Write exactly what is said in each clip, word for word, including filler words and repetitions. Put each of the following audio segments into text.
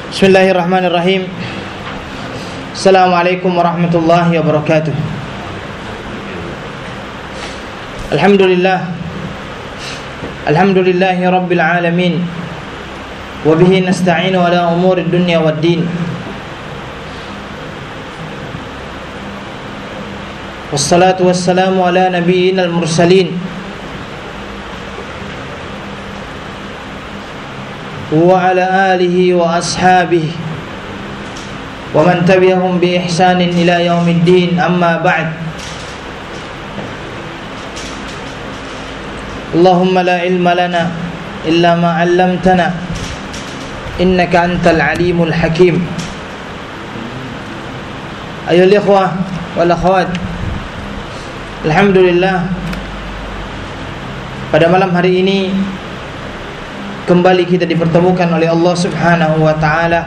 Bismillahirrahmanirrahim. Assalamualaikum warahmatullahi wabarakatuh. Alhamdulillah. Alhamdulillahi rabbil alamin. Wa bihi nasta'inu ala umuri dunya waddin. Wassalatu wassalamu ala nabiyyina al-mursalin wa ala alihi wa ashabihi wa man tabi'ahum bi ihsanin ila yaumiddin, amma ba'd. Allahumma la ilma lana illa ma 'allamtana innaka antal alimul hakim. Ayuhal ikhwah wal akhwat, alhamdulillah, pada malam hari ini kembali kita dipertemukan oleh Allah Subhanahu wa ta'ala.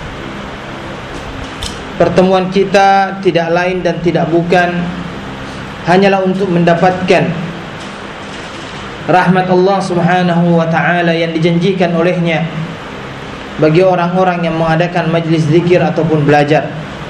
Pertemuan kita tidak lain dan tidak bukan hanyalah untuk mendapatkan rahmat Allah Subhanahu wa ta'ala yang dijanjikan olehnya bagi orang-orang yang mengadakan majlis zikir ataupun belajar.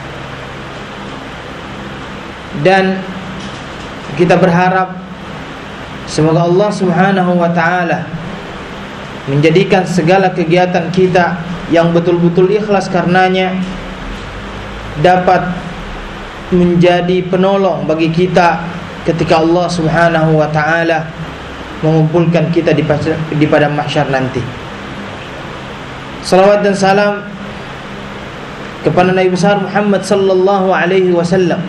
Dan kita berharap semoga Allah Subhanahu wa ta'ala menjadikan segala kegiatan kita yang betul-betul ikhlas karenanya dapat menjadi penolong bagi kita ketika Allah Subhanahu wa ta'ala mengumpulkan kita di, di pada mahsyar nanti. Salawat dan salam kepada Nabi besar Muhammad sallallahu alaihi wasallam,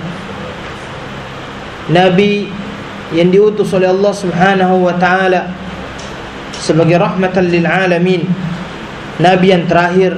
Nabi yang diutus oleh Allah Subhanahu wa ta'ala sebagai rahmatan lil alamin, Nabi yang terakhir,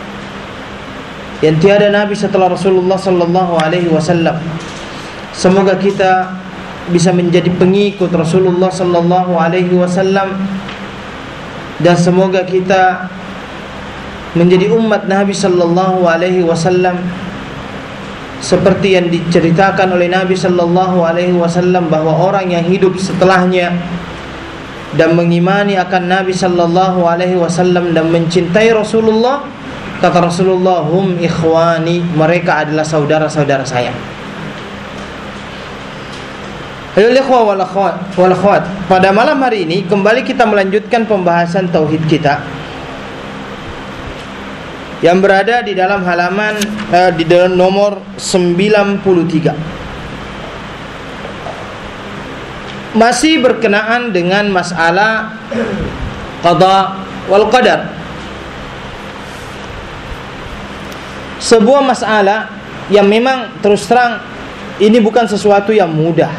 yang tiada nabi setelah Rasulullah sallallahu alaihi wasallam. Semoga kita bisa menjadi pengikut Rasulullah sallallahu alaihi wasallam, dan semoga kita menjadi umat Nabi sallallahu alaihi wasallam seperti yang diceritakan oleh Nabi sallallahu alaihi wasallam, bahwa orang yang hidup setelahnya dan mengimani akan Nabi sallallahu alaihi wasallam dan mencintai Rasulullah, kata Rasulullah, hum ikhwani, mereka adalah saudara-saudara saya. Ayo ikhwah wal akhwat, wal akhwat, pada malam hari ini kembali kita melanjutkan pembahasan tauhid kita yang berada di dalam halaman eh, di dalam nomor sembilan puluh tiga. Masih berkenaan dengan masalah qada wal qadar. Sebuah masalah yang memang terus terang ini bukan sesuatu yang mudah.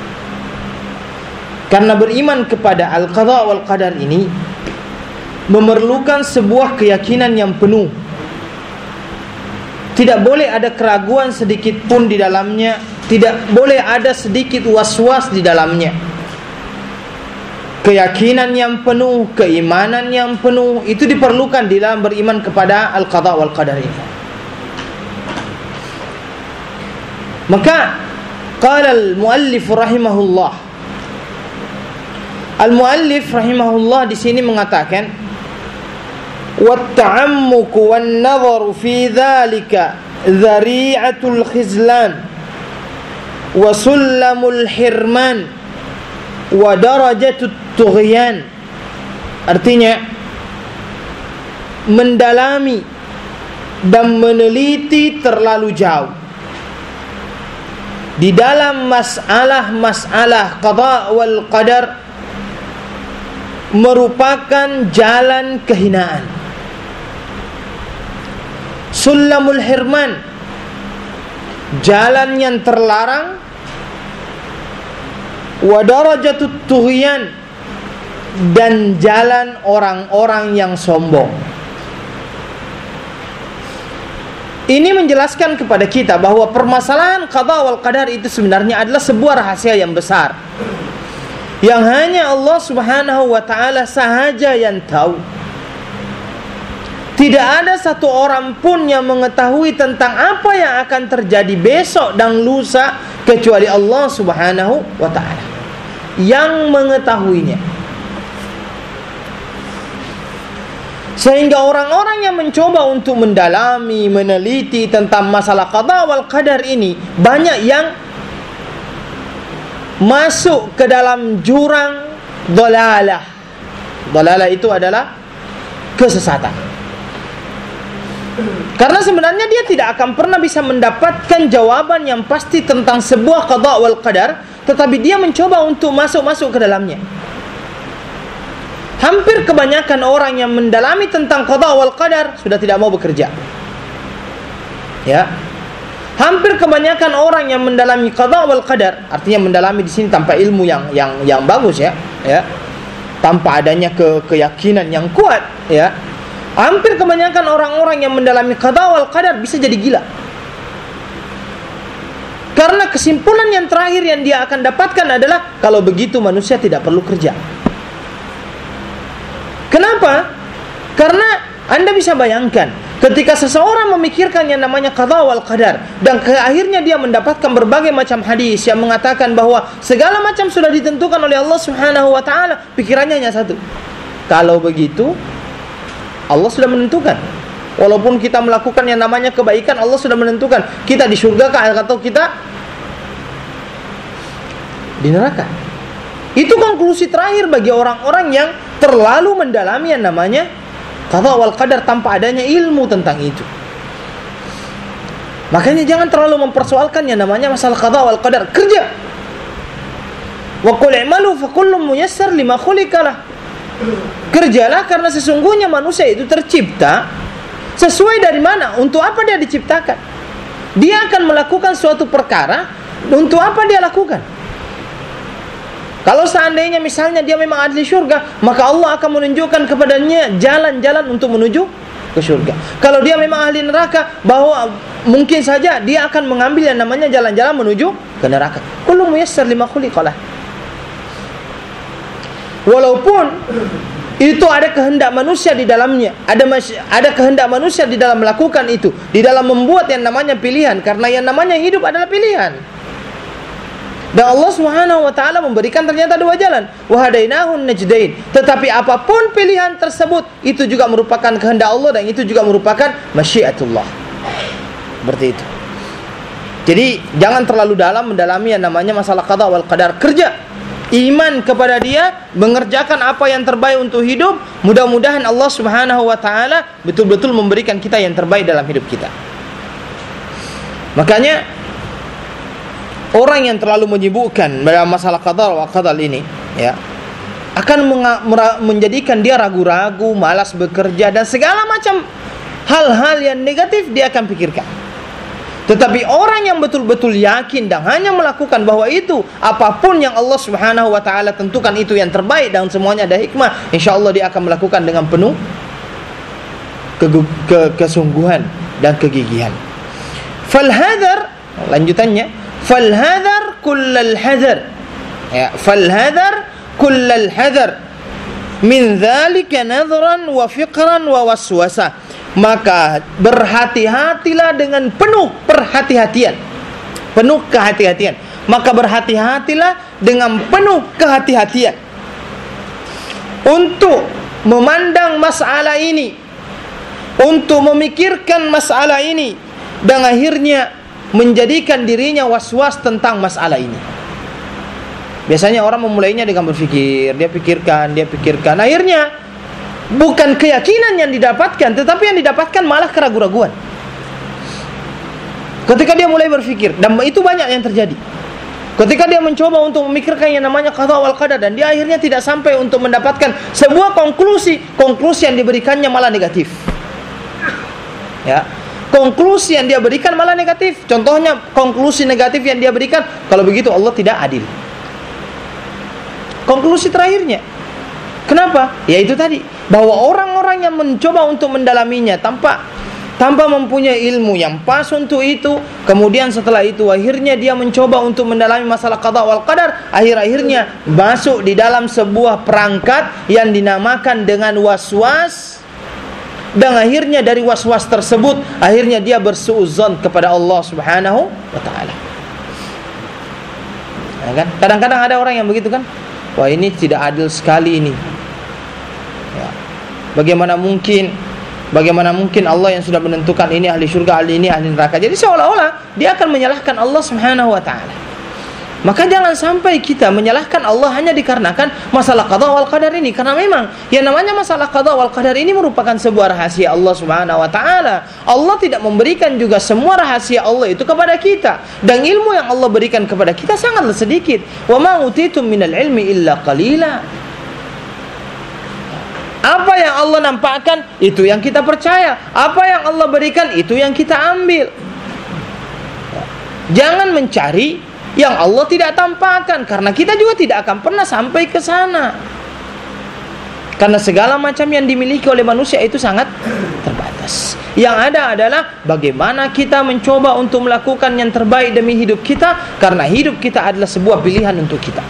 Karena beriman kepada al-qada wal qadar ini memerlukan sebuah keyakinan yang penuh. Tidak boleh ada keraguan sedikit pun di dalamnya, tidak boleh ada sedikit was-was di dalamnya. Keyakinan yang penuh, keimanan yang penuh, itu diperlukan di dalam beriman kepada al-qada wal qadar ini. Maka qala al-muallif rahimahullah, al-muallif rahimahullah di sini mengatakan, wat-ta'ammuq wan-nadharu fi dzalika dzari'atul khizlan wa sullamul hirman wa darajatut tughyan. Artinya mendalami dan meneliti terlalu jauh di dalam masalah-masalah qada wal qadar merupakan jalan kehinaan. Sullamul hirman, jalan yang terlarang. Wa darajatut tughyan, dan jalan orang-orang yang sombong. Ini menjelaskan kepada kita bahwa permasalahan qada wal qadar itu sebenarnya adalah sebuah rahasia yang besar, yang hanya Allah Subhanahu wa ta'ala sahaja yang tahu. Tidak ada satu orang pun yang mengetahui tentang apa yang akan terjadi besok dan lusa kecuali Allah Subhanahu wa ta'ala yang mengetahuinya. Sehingga orang-orang yang mencoba untuk mendalami, meneliti tentang masalah qada wal qadar ini, banyak yang masuk ke dalam jurang dhalalah. Dhalalah itu adalah kesesatan. Karena sebenarnya dia tidak akan pernah bisa mendapatkan jawaban yang pasti tentang sebuah qada wal qadar, tetapi dia mencoba untuk masuk-masuk ke dalamnya. Hampir kebanyakan orang yang mendalami tentang qada wal qadar sudah tidak mau bekerja. Ya. Hampir kebanyakan orang yang mendalami qada wal qadar, artinya mendalami di sini tanpa ilmu yang yang yang bagus ya, ya. Tanpa adanya ke, keyakinan yang kuat, ya. Hampir kebanyakan orang-orang yang mendalami qada wal qadar bisa jadi gila. Karena kesimpulan yang terakhir yang dia akan dapatkan adalah kalau begitu manusia tidak perlu kerja. Kenapa? Karena Anda bisa bayangkan, ketika seseorang memikirkan yang namanya qada wal qadar, dan ke akhirnya dia mendapatkan berbagai macam hadis yang mengatakan bahwa segala macam sudah ditentukan oleh Allah Subhanahu wa taala, pikirannya hanya satu. Kalau begitu, Allah sudah menentukan. Walaupun kita melakukan yang namanya kebaikan, Allah sudah menentukan kita di surga atau kita di neraka. Itu konklusi terakhir bagi orang-orang yang terlalu mendalami yang namanya qada wal qadar tanpa adanya ilmu tentang itu. Makanya jangan terlalu mempersoalkan yang namanya masalah qada wal qadar. Kerja. Wa qul i'malu fa kullun muyassar lima khuliqalah. Kerjalah karena sesungguhnya manusia itu tercipta sesuai dari mana, untuk apa dia diciptakan. Dia akan melakukan suatu perkara, untuk apa dia lakukan. Kalau seandainya misalnya dia memang ahli syurga, maka Allah akan menunjukkan kepadanya jalan-jalan untuk menuju ke syurga. Kalau dia memang ahli neraka, bahwa mungkin saja dia akan mengambil yang namanya jalan-jalan menuju ke neraka. Kullu muyassar lima khuliqalah. Walaupun itu ada kehendak manusia di dalamnya, ada ada kehendak manusia di dalam melakukan itu, di dalam membuat yang namanya pilihan, karena yang namanya hidup adalah pilihan. Dan Allah Subhanahu wa taala memberikan ternyata dua jalan, wa hadainahun najdain. Tetapi apapun pilihan tersebut, itu juga merupakan kehendak Allah dan itu juga merupakan masyiatullah. Seperti itu. Jadi jangan terlalu dalam mendalami yang namanya masalah qada wal qadar. Kerja, iman kepada dia, mengerjakan apa yang terbaik untuk hidup. Mudah-mudahan Allah Subhanahu wa taala betul-betul memberikan kita yang terbaik dalam hidup kita. Makanya orang yang terlalu menyibukkan dalam masalah qada wa qadar ini, ya, akan menjadikan dia ragu-ragu, malas bekerja dan segala macam hal-hal yang negatif dia akan pikirkan. Tetapi orang yang betul-betul yakin dan hanya melakukan bahwa itu apapun yang Allah Subhanahu wa taala tentukan itu yang terbaik dan semuanya ada hikmah, insyaallah dia akan melakukan dengan penuh ke- ke- kesungguhan dan kegigihan. Fal hadar, lanjutannya, fal hadar kullal hadar, ya, fal hadar kullal hadar min dzalika nadhran wa fiqran wa waswasah. Maka berhati-hatilah dengan penuh perhati-hatian, penuh kehati-hatian. Maka berhati-hatilah dengan penuh kehati-hatian untuk memandang masalah ini, untuk memikirkan masalah ini, dan akhirnya menjadikan dirinya was-was tentang masalah ini. Biasanya orang memulainya dengan berpikir, dia pikirkan, dia pikirkan. Akhirnya bukan keyakinan yang didapatkan, tetapi yang didapatkan malah keraguan-raguan. Ketika dia mulai berpikir, dan itu banyak yang terjadi. Ketika dia mencoba untuk memikirkan yang namanya qada wal qadar, dan dia akhirnya tidak sampai untuk mendapatkan sebuah konklusi, konklusi yang diberikannya malah negatif. Ya. Konklusi yang dia berikan malah negatif. Contohnya konklusi negatif yang dia berikan, kalau begitu Allah tidak adil. Konklusi terakhirnya, kenapa? Ya itu tadi, bahwa orang-orang yang mencoba untuk mendalaminya tanpa tanpa mempunyai ilmu yang pas untuk itu, kemudian setelah itu akhirnya dia mencoba untuk mendalami masalah qada wal qadar, akhir-akhirnya masuk di dalam sebuah perangkat yang dinamakan dengan was-was. Dan akhirnya dari was-was tersebut, akhirnya dia bersuudzon kepada Allah Subhanahu wa ta'ala. Ya kan? Kadang-kadang ada orang yang begitu kan, wah ini tidak adil sekali ini, ya. Bagaimana mungkin Bagaimana mungkin Allah yang sudah menentukan ini ahli syurga, ahli ini ahli neraka. Jadi seolah-olah dia akan menyalahkan Allah Subhanahu wa taala. Maka jangan sampai kita menyalahkan Allah hanya dikarenakan masalah qada wal qadar ini, karena memang yang namanya masalah qada wal qadar ini merupakan sebuah rahasia Allah Subhanahu wa taala. Allah tidak memberikan juga semua rahasia Allah itu kepada kita, dan ilmu yang Allah berikan kepada kita sangatlah sedikit. Wa ma utitum minal ilmi illa qalila. Apa yang Allah nampakkan, itu yang kita percaya. Apa yang Allah berikan, itu yang kita ambil. Jangan mencari yang Allah tidak tampakkan, karena kita juga tidak akan pernah sampai ke sana. Karena segala macam yang dimiliki oleh manusia itu sangat terbatas. Yang ada adalah bagaimana kita mencoba untuk melakukan yang terbaik demi hidup kita, karena hidup kita adalah sebuah pilihan untuk kita.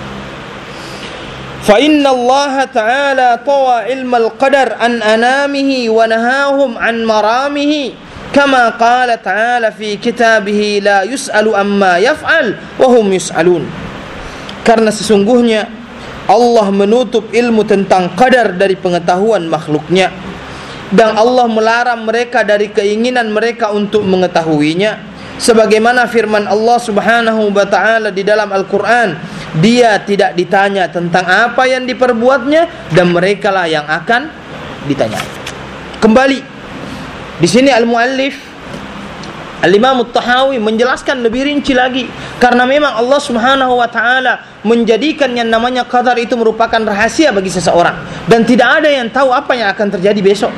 فإن الله تعالى طوى علم القدر عن أنامه ونهاهم عن مرامه كما قال تعالى في كتابه لا يسأل عما يفعل وهم يسألون. Karena sesungguhnya Allah menutup ilmu tentang qadar dari pengetahuan makhluknya, dan Allah melarang mereka dari keinginan mereka untuk mengetahuinya. Sebagaimana firman Allah Subhanahu wa taala di dalam Al-Qur'an, dia tidak ditanya tentang apa yang diperbuatnya, dan merekalah yang akan ditanya. Kembali di sini al-muallif Al-Imam At-Tahawi menjelaskan lebih rinci lagi, karena memang Allah Subhanahu wa taala menjadikan yang namanya qadar itu merupakan rahasia bagi seseorang, dan tidak ada yang tahu apa yang akan terjadi besok.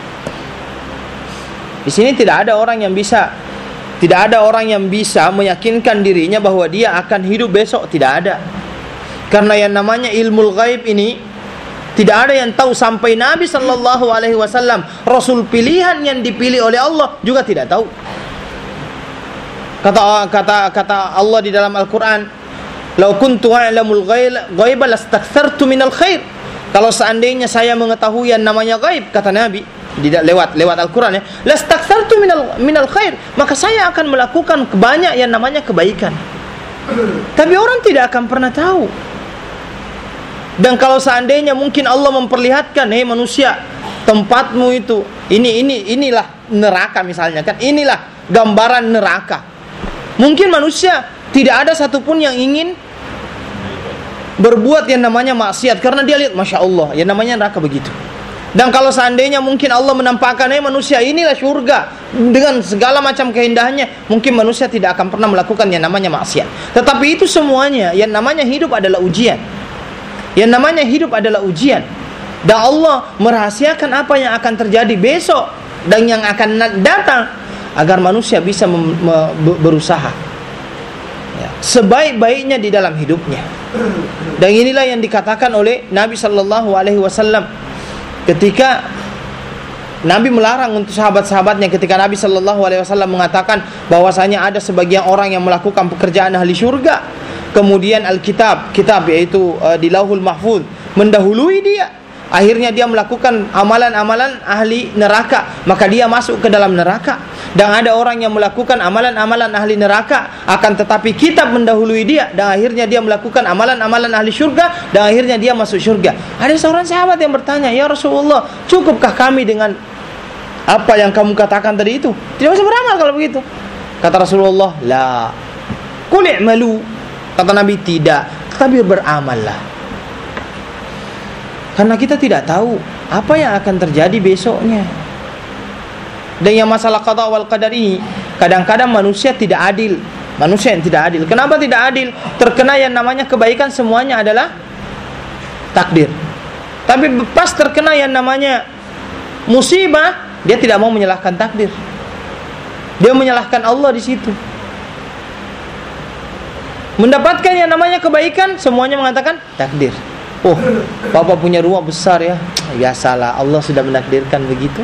Di sini tidak ada orang yang bisa Tidak ada orang yang bisa meyakinkan dirinya bahwa dia akan hidup besok. Tidak ada. Karena yang namanya ilmu ghaib ini tidak ada yang tahu. Sampai Nabi sallallahu alaihi wasallam, Rasul pilihan yang dipilih oleh Allah, juga tidak tahu. Kata kata kata Allah di dalam Al-Quran, "Lau kuntu a'lamul ghaiba lastakthartu minal khair." Kalau seandainya saya mengetahui yang namanya ghaib, kata Nabi tidak lewat lewat Al-Quran ya, lastakthartu minal minal khair, maka saya akan melakukan banyak yang namanya kebaikan. Tapi orang tidak akan pernah tahu. Dan kalau seandainya mungkin Allah memperlihatkan, hei manusia, tempatmu itu ini ini inilah neraka misalnya kan, inilah gambaran neraka. Mungkin manusia tidak ada satupun yang ingin berbuat yang namanya maksiat, karena dia lihat, masya Allah, yang namanya neraka begitu. Dan kalau seandainya mungkin Allah menampakkan, eh manusia inilah surga dengan segala macam keindahannya, mungkin manusia tidak akan pernah melakukan yang namanya maksiat. Tetapi itu semuanya, yang namanya hidup adalah ujian. Yang namanya hidup adalah ujian. Dan Allah merahasiakan apa yang akan terjadi besok dan yang akan datang, agar manusia bisa mem- me- berusaha ya, sebaik-baiknya di dalam hidupnya. Dan inilah yang dikatakan oleh Nabi sallallahu alaihi wasallam ketika Nabi melarang untuk sahabat-sahabatnya, ketika Nabi sallallahu alaihi wasallam mengatakan bahwasanya ada sebagian orang yang melakukan pekerjaan ahli syurga, kemudian Alkitab, kitab yaitu uh, di Lauhul Mahfuz mendahului dia, akhirnya dia melakukan amalan-amalan ahli neraka, maka dia masuk ke dalam neraka. Dan ada orang yang melakukan amalan-amalan ahli neraka, akan tetapi kitab mendahului dia, dan akhirnya dia melakukan amalan-amalan ahli syurga, dan akhirnya dia masuk syurga. Ada seorang sahabat yang bertanya, ya Rasulullah, cukupkah kami dengan apa yang kamu katakan tadi itu? Tidak usah beramal kalau begitu. Kata Rasulullah, la qul i'malu. Kata Nabi, tidak, tapi beramallah. Karena kita tidak tahu apa yang akan terjadi besoknya. Dan yang masalah qada wal qadar ini, kadang-kadang manusia tidak adil. Manusia yang tidak adil. Kenapa tidak adil? Terkena yang namanya kebaikan semuanya adalah takdir. Tapi pas terkena yang namanya musibah, dia tidak mau menyalahkan takdir. Dia menyalahkan Allah di situ. Mendapatkan yang namanya kebaikan, semuanya mengatakan takdir. Oh, Bapak punya rumah besar ya. Ya salah, Allah sudah menakdirkan begitu.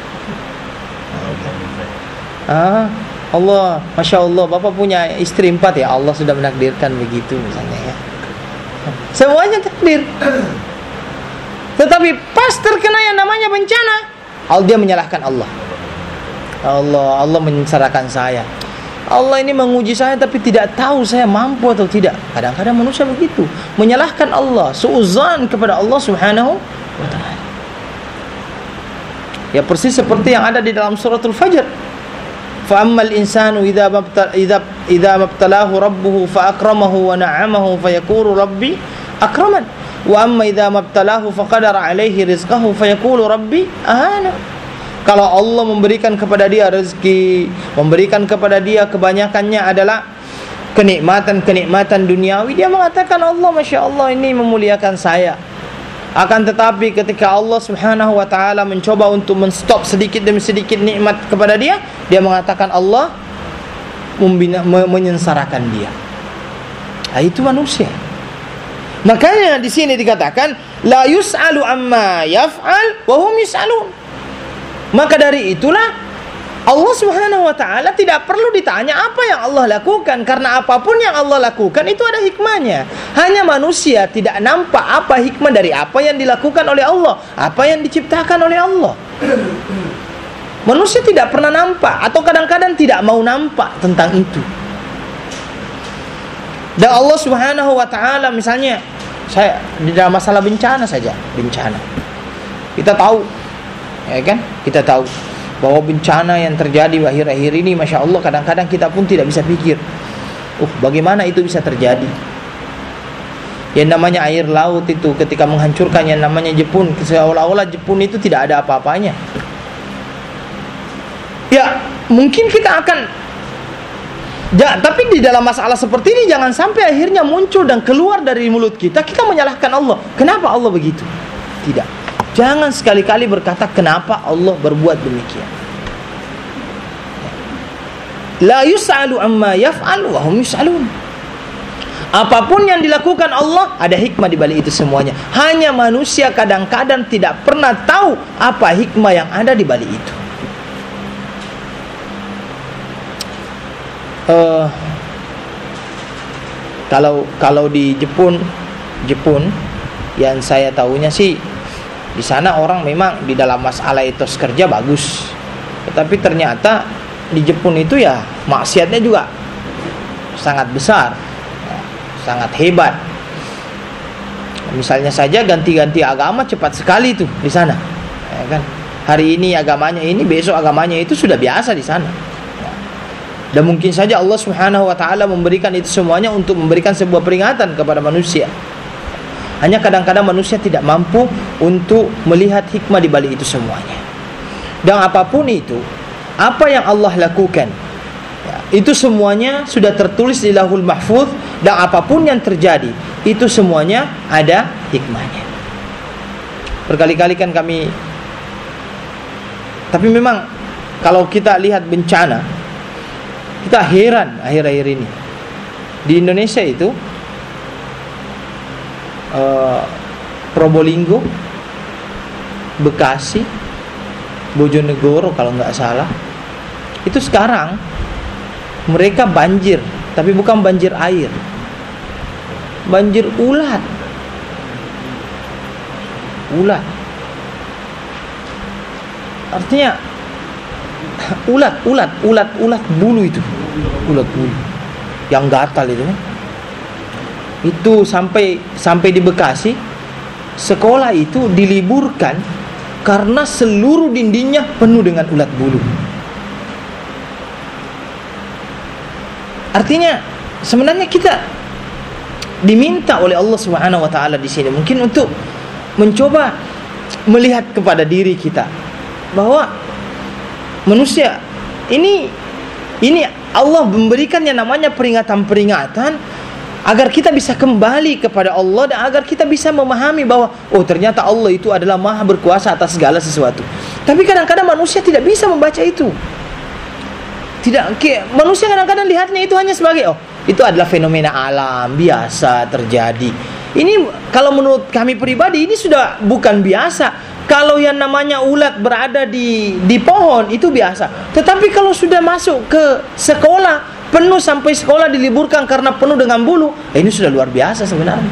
Ah, Allah, masya Allah, Bapak punya istri empat ya, Allah sudah menakdirkan begitu misalnya ya. Semuanya takdir. Tetapi pas terkena yang namanya bencana, Allah dia menyalahkan Allah. Allah, Allah menyengsarakan saya. Allah ini menguji saya tapi tidak tahu saya mampu atau tidak. Kadang-kadang manusia begitu, menyalahkan Allah, suudzon kepada Allah Subhanahu wa taala. Ya persis seperti yang ada di dalam suratul Fajr. Fa ammal insanu idza mabtala idza idza mabtalahu rabbuhu fa akramahu wa na'amahu fa yaqulu rabbi akraman. Wa amma idza mabtalahu faqadara alaihi rizqahu fa yaqulu rabbi ahana. Kalau Allah memberikan kepada dia rezeki, memberikan kepada dia kebanyakannya adalah kenikmatan-kenikmatan duniawi, dia mengatakan Allah, Masya Allah, ini memuliakan saya. Akan tetapi ketika Allah Subhanahu wa ta'ala mencoba untuk menstop sedikit demi sedikit nikmat kepada dia, dia mengatakan Allah membina, menyengsarakan dia. Nah, itu manusia. Makanya di sini dikatakan la yus'alu amma yaf'al wa hum yus'alun. Maka dari itulah Allah Subhanahu wa ta'ala tidak perlu ditanya apa yang Allah lakukan, karena apapun yang Allah lakukan itu ada hikmahnya. Hanya manusia tidak nampak apa hikmah dari apa yang dilakukan oleh Allah, apa yang diciptakan oleh Allah. Manusia tidak pernah nampak, atau kadang-kadang tidak mau nampak tentang itu. Dan Allah Subhanahu wa ta'ala, misalnya saya di dalam masalah bencana saja, bencana. Kita tahu, ya kan? Kita tahu bahwa bencana yang terjadi akhir-akhir ini, Masya Allah, kadang-kadang kita pun tidak bisa pikir, uh, bagaimana itu bisa terjadi. Yang namanya air laut itu ketika menghancurkan yang namanya Jepun, seolah-olah Jepun itu tidak ada apa-apanya. Ya, mungkin kita akan ja, tapi di dalam masalah seperti ini jangan sampai akhirnya muncul dan keluar dari mulut kita, kita menyalahkan Allah. Kenapa Allah begitu? Tidak. Jangan sekali-kali berkata kenapa Allah berbuat demikian. La yus'alu amma yaf'al wa hum yus'alun. Apapun yang dilakukan Allah, ada hikmah di balik itu semuanya. Hanya manusia kadang-kadang tidak pernah tahu apa hikmah yang ada di balik itu. Uh, kalau kalau di Jepun, Jepun yang saya tahunya sih, di sana orang memang di dalam masalah etos kerja bagus. Tetapi ternyata di Jepun itu ya maksiatnya juga sangat besar, sangat hebat. Misalnya saja ganti-ganti agama cepat sekali tuh di sana, ya kan? Hari ini agamanya ini, besok agamanya itu sudah biasa di sana. Dan mungkin saja Allah Subhanahu wa ta'ala memberikan itu semuanya untuk memberikan sebuah peringatan kepada manusia. Hanya kadang-kadang manusia tidak mampu untuk melihat hikmah di balik itu semuanya. Dan apapun itu, apa yang Allah lakukan, ya, itu semuanya sudah tertulis di Lauhul Mahfuz. Dan apapun yang terjadi, itu semuanya ada hikmahnya. Berkali-kali kan kami, tapi memang kalau kita lihat bencana, kita heran akhir-akhir ini. Di Indonesia itu Uh, Probolinggo, Bekasi, Bojonegoro kalau nggak salah, itu sekarang mereka banjir, tapi bukan banjir air, banjir ulat, ulat. Artinya ulat, ulat, ulat, ulat bulu itu, ulat bulu yang gatal itu. Itu sampai sampai di Bekasi, sekolah itu diliburkan karena seluruh dindingnya penuh dengan ulat bulu. Artinya sebenarnya kita diminta oleh Allah Subhanahu wa ta'ala di sini mungkin untuk mencoba melihat kepada diri kita bahwa manusia ini ini Allah memberikan yang namanya peringatan-peringatan agar kita bisa kembali kepada Allah dan agar kita bisa memahami bahwa oh ternyata Allah itu adalah maha berkuasa atas segala sesuatu. Tapi kadang-kadang manusia tidak bisa membaca itu. Tidak, manusia kadang-kadang lihatnya itu hanya sebagai oh itu adalah fenomena alam biasa terjadi. Ini kalau menurut kami pribadi ini sudah bukan biasa. Kalau yang namanya ulat berada di di pohon itu biasa. Tetapi kalau sudah masuk ke sekolah penuh sampai sekolah diliburkan karena penuh dengan bulu, eh, ini sudah luar biasa sebenarnya.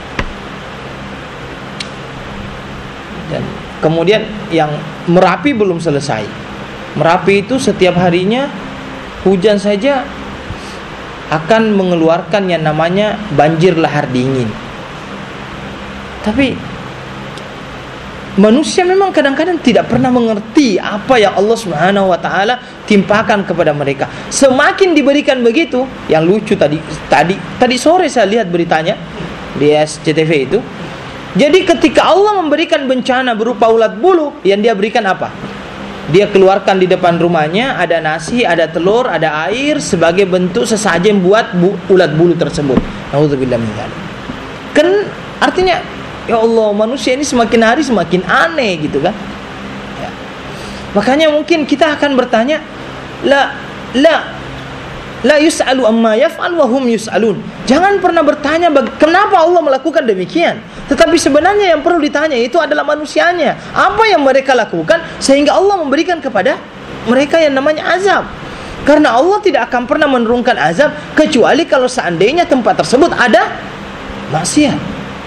Dan kemudian yang Merapi belum selesai. Merapi itu setiap harinya hujan saja akan mengeluarkan yang namanya banjir lahar dingin. Tapi manusia memang kadang-kadang tidak pernah mengerti apa yang Allah Subhanahu wa taala timpakan kepada mereka. Semakin diberikan begitu, yang lucu tadi tadi tadi sore saya lihat beritanya di S C T V itu. Jadi ketika Allah memberikan bencana berupa ulat bulu, yang dia berikan apa? Dia keluarkan di depan rumahnya ada nasi, ada telur, ada air sebagai bentuk sesajen buat bu, ulat bulu tersebut. Nauzubillah min dzalik. Kan artinya ya Allah, manusia ini semakin hari semakin aneh gitu kan. Ya. Makanya mungkin kita akan bertanya, la la la yus'alu amma yaf'al wa hum yus'alun. Jangan pernah bertanya kenapa Allah melakukan demikian. Tetapi sebenarnya yang perlu ditanya itu adalah manusianya. Apa yang mereka lakukan sehingga Allah memberikan kepada mereka yang namanya azab. Karena Allah tidak akan pernah menurunkan azab kecuali kalau seandainya tempat tersebut ada maksiat.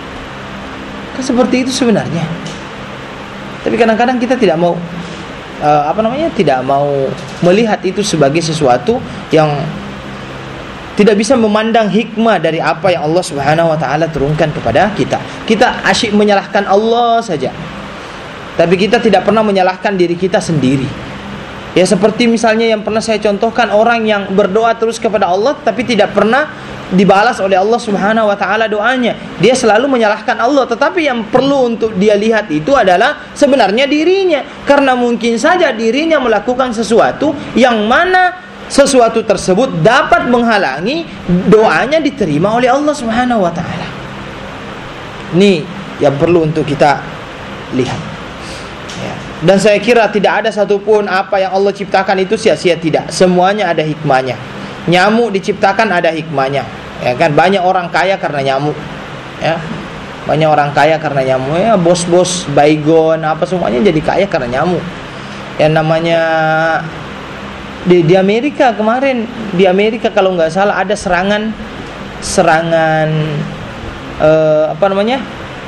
Kan seperti itu sebenarnya. Tapi kadang-kadang kita tidak mau uh, apa namanya? tidak mau melihat itu sebagai sesuatu yang tidak bisa memandang hikmah dari apa yang Allah Subhanahu wa taala turunkan kepada kita. Kita asyik menyalahkan Allah saja. Tapi kita tidak pernah menyalahkan diri kita sendiri. Ya seperti misalnya yang pernah saya contohkan, orang yang berdoa terus kepada Allah tapi tidak pernah dibalas oleh Allah Subhanahu wa taala doanya. Dia selalu menyalahkan Allah, tetapi yang perlu untuk dia lihat itu adalah sebenarnya dirinya. Karena mungkin saja dirinya melakukan sesuatu yang mana sesuatu tersebut dapat menghalangi doanya diterima oleh Allah Subhanahu wa taala. Ini yang perlu untuk kita lihat. Ya. Dan saya kira tidak ada satupun apa yang Allah ciptakan itu sia-sia, tidak. Semuanya ada hikmahnya. Nyamuk diciptakan ada hikmahnya. Ya kan, banyak orang kaya karena nyamuk. Ya. Banyak orang kaya karena nyamuk. Ya, bos-bos baygon apa semuanya jadi kaya karena nyamuk. Yang namanya Di, di Amerika kemarin, di Amerika kalau nggak salah ada serangan, serangan uh, apa namanya,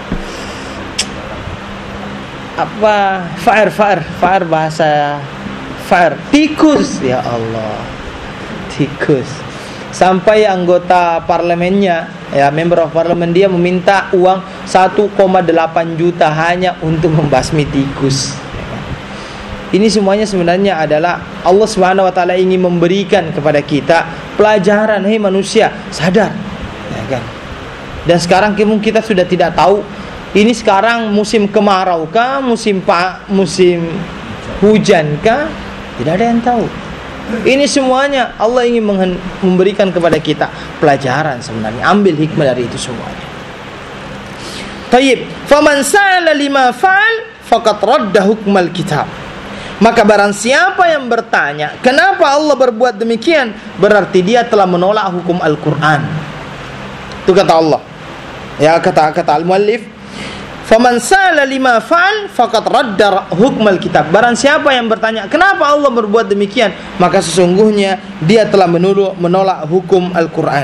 apa fire fire fire bahasa fire tikus, ya Allah, tikus. Sampai anggota parlemennya, ya member of parliament, dia meminta uang satu koma delapan juta hanya untuk membasmi tikus. Ini semuanya sebenarnya adalah Allah Subhanahu wa taala ingin memberikan kepada kita pelajaran, hei manusia, sadar. Ya kan? Dan sekarang kita sudah tidak tahu ini sekarang musim kemarau kah, musim pa, musim hujan kah? Tidak ada yang tahu. Ini semuanya Allah ingin memberikan kepada kita pelajaran sebenarnya. Ambil hikmah dari itu semuanya. Tayyib, faman sa'ala lima fa'al faqad radda hukmal kitab. Maka barang siapa yang bertanya kenapa Allah berbuat demikian, berarti dia telah menolak hukum Al-Quran. Itu kata Allah. Ya, kata kata al-muallif, faman sa'ala lima fa'al faqad radda hukmal kitab. Barang siapa yang bertanya kenapa Allah berbuat demikian, maka sesungguhnya dia telah menolak, menolak hukum Al-Quran.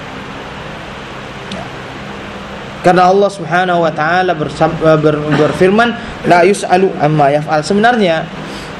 Karena Allah Subhanahu wa taala ber, berfirman, la yus'alu amma yaf'al. Sebenarnya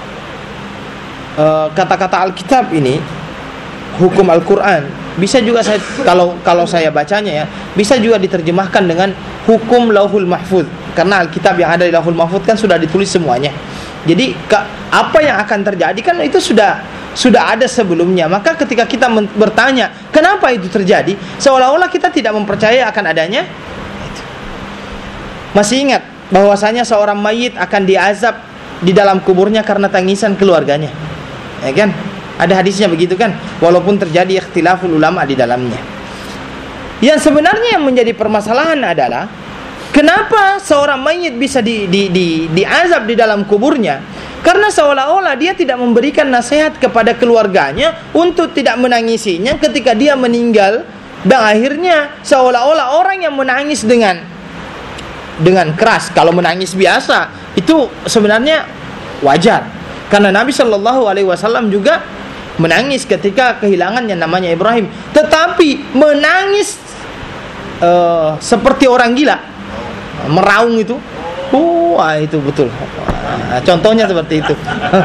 Uh, kata-kata Alkitab ini, hukum Al-Quran, bisa juga saya kalau kalau saya bacanya ya, bisa juga diterjemahkan dengan hukum Lauhul Mahfuz. Karena Alkitab yang ada di Lauhul Mahfuz kan sudah ditulis semuanya. Jadi ke, apa yang akan terjadi kan itu sudah sudah ada sebelumnya. Maka ketika kita men- bertanya kenapa itu terjadi, seolah-olah kita tidak mempercayai akan adanya itu. Masih ingat bahwasanya seorang mayit akan diazab di dalam kuburnya karena tangisan keluarganya. Ya kan? Ada hadisnya begitu kan? Walaupun terjadi ikhtilaful ulama di dalamnya. Yang sebenarnya yang menjadi permasalahan adalah kenapa seorang mayit bisa di, di, di, diazab di dalam kuburnya? Karena seolah-olah dia tidak memberikan nasihat kepada keluarganya untuk tidak menangisinya ketika dia meninggal. Dan akhirnya seolah-olah orang yang menangis dengan dengan keras, kalau menangis biasa itu sebenarnya wajar. Karena Nabi Shallallahu Alaihi Wasallam juga menangis ketika kehilangan yang namanya Ibrahim. Tetapi menangis uh, seperti orang gila, meraung itu, wah itu betul. Nah, contohnya seperti itu.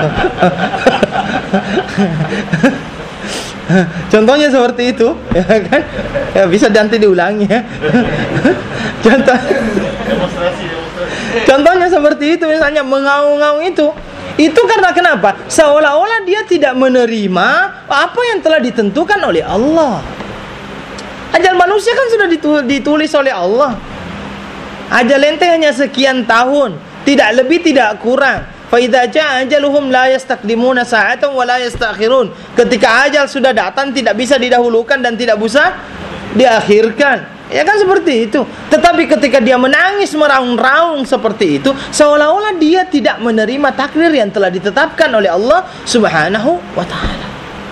Contohnya seperti itu, ya kan? Ya, bisa nanti diulangi ya. Contoh. Contohnya seperti itu, misalnya mengaung-ngaung itu. Itu karena kenapa? Seolah-olah dia tidak menerima apa yang telah ditentukan oleh Allah. Ajal manusia kan sudah ditulis oleh Allah. Ajal ente hanya sekian tahun, tidak lebih tidak kurang. Fa idza jaa ajaluhum la yastaqdimuna sa'atan wa la yastakhirun. Ketika ajal sudah datang tidak bisa didahulukan dan tidak bisa diakhirkan. Ya kan seperti itu. Tetapi ketika dia menangis meraung-raung seperti itu, seolah-olah dia tidak menerima takdir yang telah ditetapkan oleh Allah Subhanahu wa taala.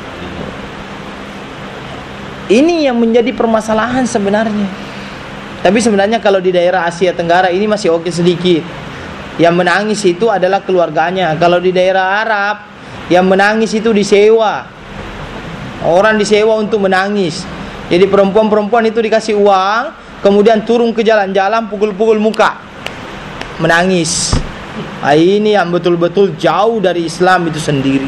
Ini yang menjadi permasalahan sebenarnya. Tapi sebenarnya kalau di daerah Asia Tenggara ini masih oke sedikit. Yang menangis itu adalah keluarganya. Kalau di daerah Arab, yang menangis itu disewa. Orang disewa untuk menangis. Jadi perempuan-perempuan itu dikasih uang, kemudian turun ke jalan-jalan, pukul-pukul muka, menangis. Nah, ini yang betul-betul jauh dari Islam itu sendiri.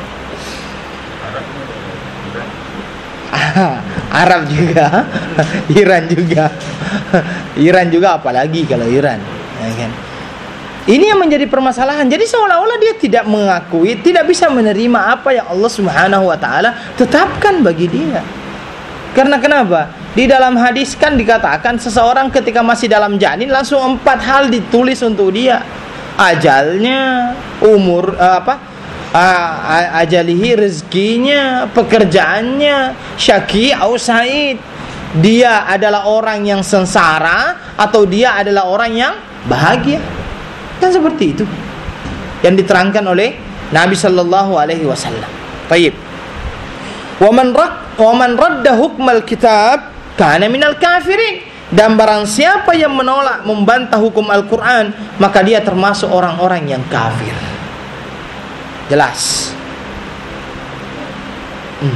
Arab juga, Iran juga, Iran juga apalagi kalau Iran, ya kan? Ini yang menjadi permasalahan. Jadi seolah-olah dia tidak mengakui, tidak bisa menerima apa yang Allah Subhanahu wa taala tetapkan bagi dia. Karena kenapa? Di dalam hadis kan dikatakan seseorang ketika masih dalam janin langsung empat hal ditulis untuk dia. Ajalnya, umur uh, apa? Uh, ajalihi, rezekinya, pekerjaannya, syaqi au sa'id. Dia adalah orang yang sengsara atau dia adalah orang yang bahagia. Kan seperti itu yang diterangkan oleh Nabi sallallahu alaihi wasallam. Baik. Wa man rad wa man radda hukmal kitab kana minal kafirin. Dan barang siapa yang menolak membantah hukum Al-Qur'an, maka dia termasuk orang-orang yang kafir. Jelas. Hmm.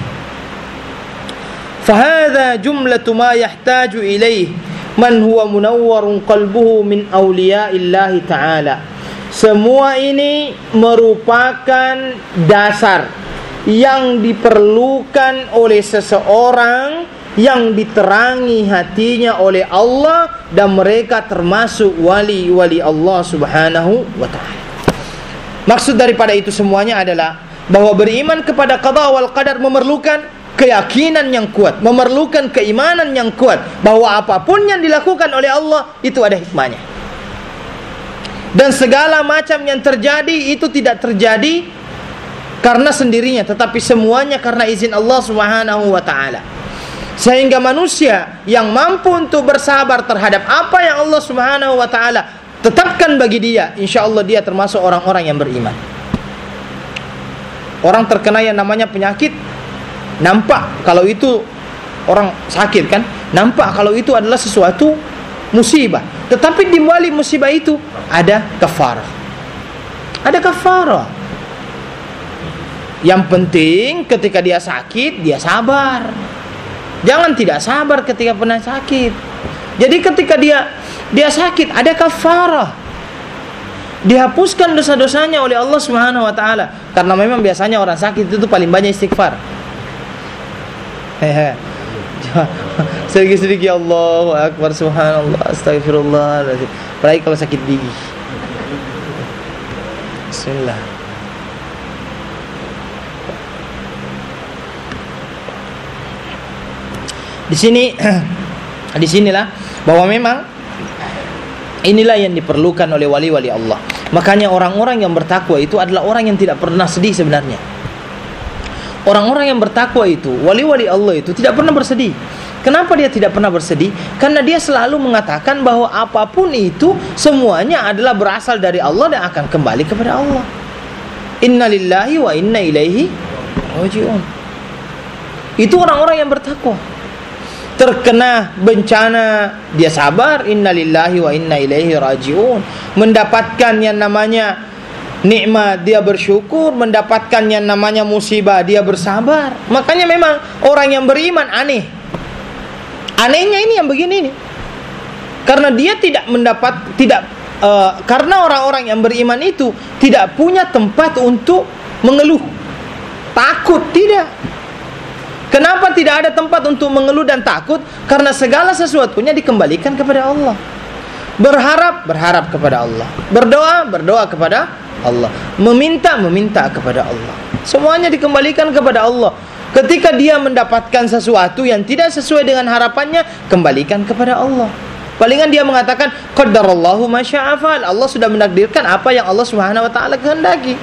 Fahadha jumlatu ma yahtaju ilaih man huwa munawwarun qalbuhu min awliya'illahi ta'ala. Semua ini merupakan dasar yang diperlukan oleh seseorang yang diterangi hatinya oleh Allah, dan mereka termasuk wali-wali Allah Subhanahu wa ta'ala. Maksud daripada itu semuanya adalah bahwa beriman kepada qada wal qadar memerlukan keyakinan yang kuat, memerlukan keimanan yang kuat bahwa apapun yang dilakukan oleh Allah itu ada hikmahnya. Dan segala macam yang terjadi itu tidak terjadi karena sendirinya, tetapi semuanya karena izin Allah Subhanahu wa taala. Sehingga manusia yang mampu untuk bersabar terhadap apa yang Allah Subhanahu wa taala tetapkan bagi dia, insyaallah dia termasuk orang-orang yang beriman. Orang terkena yang namanya penyakit, nampak kalau itu orang sakit kan, nampak kalau itu adalah sesuatu musibah. Tetapi di balik musibah itu ada kafarah. Ada kafarah. Yang penting ketika dia sakit, dia sabar. Jangan tidak sabar ketika pernah sakit. Jadi ketika dia dia sakit, ada kafarah. Dihapuskan dosa-dosanya oleh Allah Subhanahu wa taala. Karena memang biasanya orang sakit itu paling banyak istighfar. Hehe. Sedikit-sedikit Allahu akbar, subhanallah, astagfirullah. Apalagi kalau sakit gigi. Bismillah. Di sini di sinilah bahwa memang inilah yang diperlukan oleh wali-wali Allah. Makanya orang-orang yang bertakwa itu adalah orang yang tidak pernah sedih sebenarnya. Orang-orang yang bertakwa itu, wali-wali Allah itu tidak pernah bersedih. Kenapa dia tidak pernah bersedih? Karena dia selalu mengatakan bahwa apapun itu semuanya adalah berasal dari Allah dan akan kembali kepada Allah. Inna lillahi wa inna ilaihi raji'un. Itu orang-orang yang bertakwa. Terkena bencana dia sabar, inna lillahi wa inna ilaihi raji'un. Mendapatkan yang namanya nikmat dia bersyukur, mendapatkan yang namanya musibah dia bersabar. Makanya memang orang yang beriman aneh. Anehnya ini yang begini nih. Karena dia tidak mendapat tidak uh, karena orang-orang yang beriman itu tidak punya tempat untuk mengeluh. Takut tidak. Kenapa tidak ada tempat untuk mengeluh dan takut? Karena segala sesuatunya dikembalikan kepada Allah. Berharap, berharap kepada Allah. Berdoa, berdoa kepada Allah. Meminta, meminta kepada Allah. Semuanya dikembalikan kepada Allah. Ketika dia mendapatkan sesuatu yang tidak sesuai dengan harapannya, kembalikan kepada Allah. Palingan dia mengatakan qaddarallahu ma syaa fa'al. Allah sudah menakdirkan apa yang Allah Subhanahu wa taala kehendaki.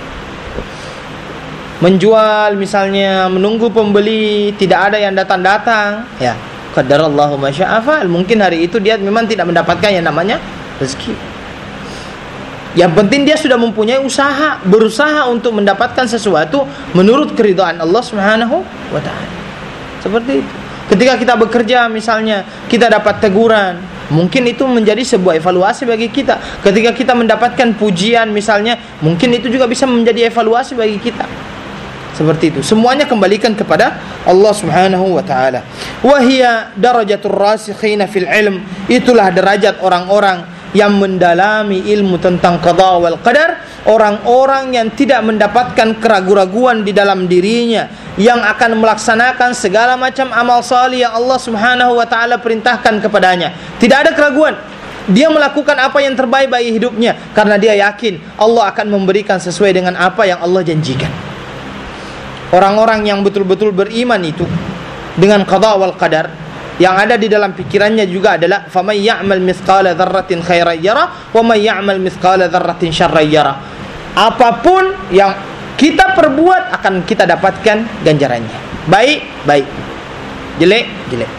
Menjual misalnya, menunggu pembeli, tidak ada yang datang-datang, ya qaddarallahu ma syaa fa'al. Mungkin hari itu dia memang tidak mendapatkan yang namanya rezeki. Yang penting dia sudah mempunyai usaha, berusaha untuk mendapatkan sesuatu menurut keridhaan Allah Subhanahu wa taala. Seperti itu. Ketika kita bekerja misalnya, kita dapat teguran, mungkin itu menjadi sebuah evaluasi bagi kita. Ketika kita mendapatkan pujian misalnya, mungkin itu juga bisa menjadi evaluasi bagi kita. Seperti itu. Semuanya kembalikan kepada Allah Subhanahu wa taala. Wa hiya darajatur rasikhina fil ilm. Itulah derajat orang-orang yang mendalami ilmu tentang qada wal qadar, orang-orang yang tidak mendapatkan keraguan-raguan di dalam dirinya, yang akan melaksanakan segala macam amal salih yang Allah Subhanahu wa taala perintahkan kepadanya. Tidak ada keraguan. Dia melakukan apa yang terbaik bagi hidupnya karena dia yakin Allah akan memberikan sesuai dengan apa yang Allah janjikan. Orang-orang yang betul-betul beriman itu dengan qada wal qadar, yang ada di dalam pikirannya juga adalah faman ya'mal mithqala dzarratin khairan yara wa man ya'mal mithqala dzarratin syarran yara. Apapun yang kita perbuat akan kita dapatkan ganjarannya. Baik, baik. Jelek, jelek.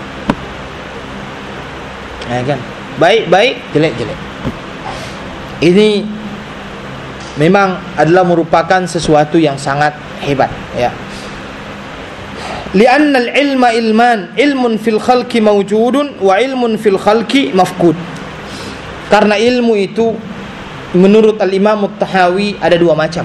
Ya kan? Baik, baik, jelek, jelek. Ini memang adalah merupakan sesuatu yang sangat hebat, ya. Li'anna al-ilma ilman, ilmun fil khalqi mawjudun wa ilmun fil khalqi mafqud. Karena ilmu itu menurut al-Imam At-Tahawi ada dua macam.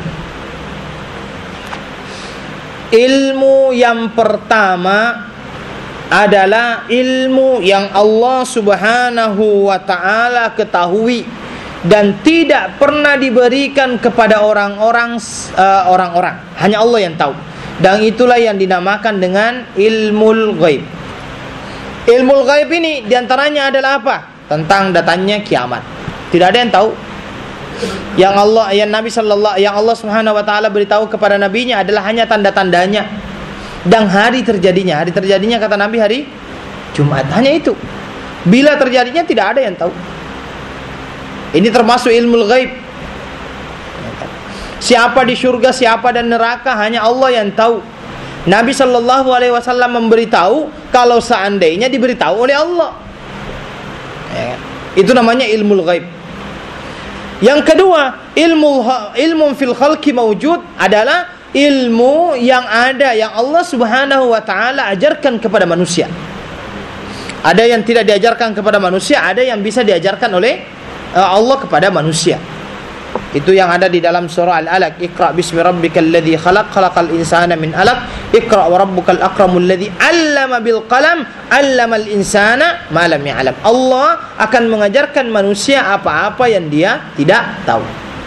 Ilmu yang pertama adalah ilmu yang Allah Subhanahu wa taala ketahui dan tidak pernah diberikan kepada orang-orang uh, orang-orang, hanya Allah yang tahu. Dan itulah yang dinamakan dengan ilmul ghaib. Ilmul ghaib ini diantaranya adalah apa? Tentang datangnya kiamat. Tidak ada yang tahu. Yang Allah, yang Nabi sallallahu, yang Allah Subhanahu wa taala beritahu kepada nabinya adalah hanya tanda-tandanya dan hari terjadinya. Hari terjadinya kata Nabi hari Jumat. Hanya itu. Bila terjadinya tidak ada yang tahu. Ini termasuk ilmul ghaib. Siapa di surga, siapa dan neraka, hanya Allah yang tahu. Nabi sallallahu alaihi wasallam memberitahu kalau seandainya diberitahu oleh Allah. Ya, itu namanya ilmul ghaib. Yang kedua, ilmu ilmu fil khalqi mawjud adalah ilmu yang ada, yang Allah Subhanahu wa taala ajarkan kepada manusia. Ada yang tidak diajarkan kepada manusia, ada yang bisa diajarkan oleh Allah kepada manusia. Itu yang ada di dalam surah Al-Alaq. Iqra bismi rabbikal ladzi khalaq, khalaqal insana min 'alaq. Iqra wa rabbukal akramul ladzi 'allama bil qalam, 'allamal insana ma lam ya'lam. Allah akan mengajarkan manusia apa-apa yang dia tidak tahu.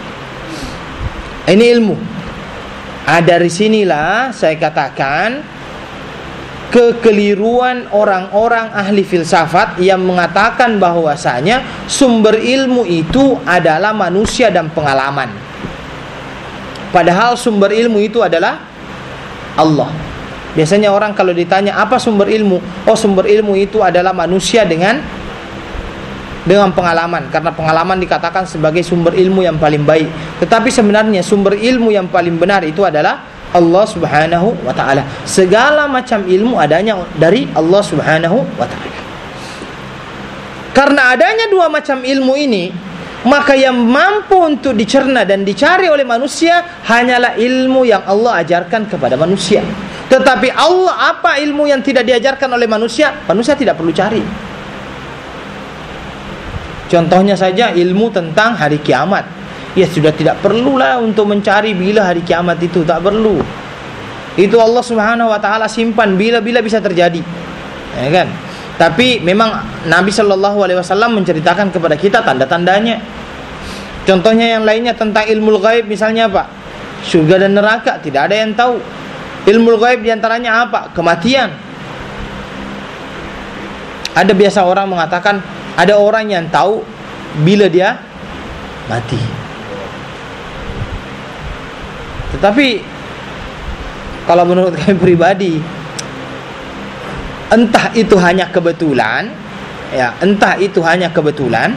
Ini ilmu. Ah, dari sinilah saya katakan kekeliruan orang-orang ahli filsafat yang mengatakan bahwasanya sumber ilmu itu adalah manusia dan pengalaman. Padahal sumber ilmu itu adalah Allah. Biasanya orang kalau ditanya apa sumber ilmu, oh sumber ilmu itu adalah manusia dengan dengan pengalaman, karena pengalaman dikatakan sebagai sumber ilmu yang paling baik. Tetapi sebenarnya sumber ilmu yang paling benar itu adalah Allah Subhanahu wa ta'ala. Segala macam ilmu adanya dari Allah Subhanahu wa ta'ala. Karena adanya dua macam ilmu ini, maka yang mampu untuk dicerna dan dicari oleh manusia hanyalah ilmu yang Allah ajarkan kepada manusia. Tetapi Allah, apa ilmu yang tidak diajarkan oleh manusia, manusia tidak perlu cari. Contohnya saja ilmu tentang hari kiamat. Ya sudah tidak perlulah untuk mencari bila hari kiamat itu, tak perlu. Itu Allah Subhanahu wa taala simpan bila-bila bisa terjadi. Ya kan? Tapi memang Nabi sallallahu alaihi wasallam menceritakan kepada kita tanda-tandanya. Contohnya yang lainnya tentang ilmu ghaib misalnya apa? Surga dan neraka, tidak ada yang tahu. Ilmu ghaib diantaranya apa? Kematian. Ada biasa orang mengatakan ada orang yang tahu bila dia mati. Tetapi kalau menurut kami pribadi, entah itu hanya kebetulan, ya, entah itu hanya kebetulan,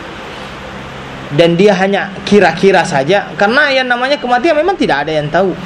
dan dia hanya kira-kira saja, karena yang namanya kematian memang tidak ada yang tahu.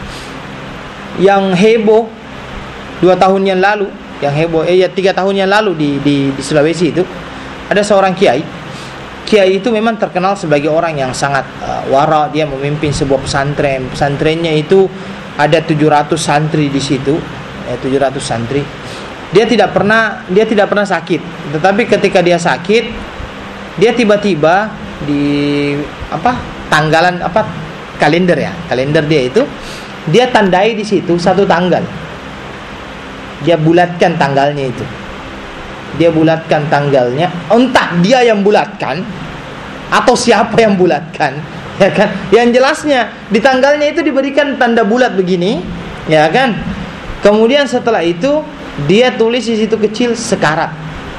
Yang heboh dua tahun yang lalu, yang heboh, eh ya tiga tahun yang lalu di, di di Sulawesi itu, ada seorang kiai. Kiai itu memang terkenal sebagai orang yang sangat uh, wara. Dia memimpin sebuah pesantren. Pesantrennya itu ada tujuh ratus santri di situ, ya, tujuh ratus santri. Dia tidak pernah dia tidak pernah sakit. Tetapi ketika dia sakit, dia tiba-tiba di apa? Tanggalan apa? Kalender ya. Kalender dia itu dia tandai di situ satu tanggal. Dia bulatkan tanggalnya itu. Dia bulatkan tanggalnya. Entah dia yang bulatkan atau siapa yang bulatkan, ya kan? Yang jelasnya di tanggalnya itu diberikan tanda bulat begini, ya kan? Kemudian setelah itu dia tulis di situ kecil sekarat,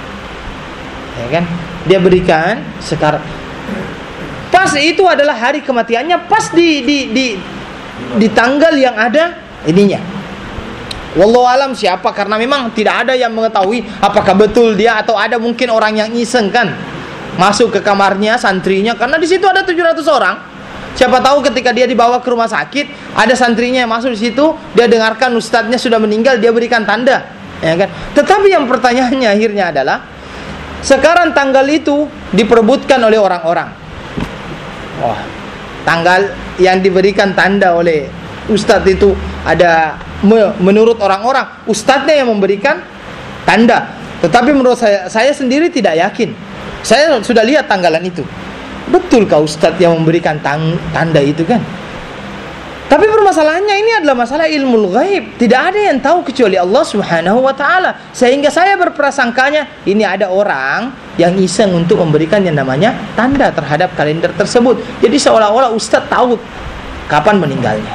ya kan? Dia berikan sekarat. Pas itu adalah hari kematiannya, pas di di di di tanggal yang ada ininya. Wallahu alam siapa, karena memang tidak ada yang mengetahui apakah betul dia atau ada mungkin orang yang iseng kan masuk ke kamarnya santrinya, karena di situ ada tujuh ratus orang. Siapa tahu ketika dia dibawa ke rumah sakit ada santrinya yang masuk di situ, dia dengarkan ustadznya sudah meninggal, dia berikan tanda, ya kan? Tetapi yang pertanyaannya akhirnya adalah sekarang tanggal itu diperebutkan oleh orang-orang. Wah, tanggal yang diberikan tanda oleh ustadz itu ada, menurut orang-orang ustadznya yang memberikan tanda, tetapi menurut saya saya sendiri tidak yakin. Saya sudah lihat tanggalan itu, betulkah ustadz yang memberikan tang, tanda itu kan? Tapi permasalahannya ini adalah masalah ilmu ghaib, tidak ada yang tahu kecuali Allah Subhanahu wa taala. Sehingga saya berprasangkanya ini ada orang yang iseng untuk memberikan yang namanya tanda terhadap kalender tersebut. Jadi seolah-olah ustadz tahu kapan meninggalnya,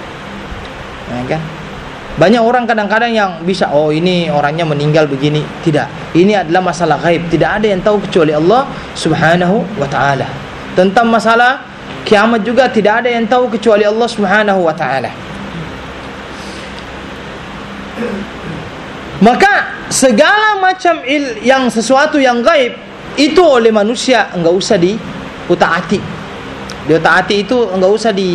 ya kan? Banyak orang kadang-kadang yang bisa, oh ini orangnya meninggal begini. Tidak, ini adalah masalah ghaib, tidak ada yang tahu kecuali Allah Subhanahu wa ta'ala. Tentang masalah kiamat juga tidak ada yang tahu kecuali Allah Subhanahu wa ta'ala. Maka segala macam il yang sesuatu yang gaib itu oleh manusia enggak usah diutaati. Diutaati itu enggak usah di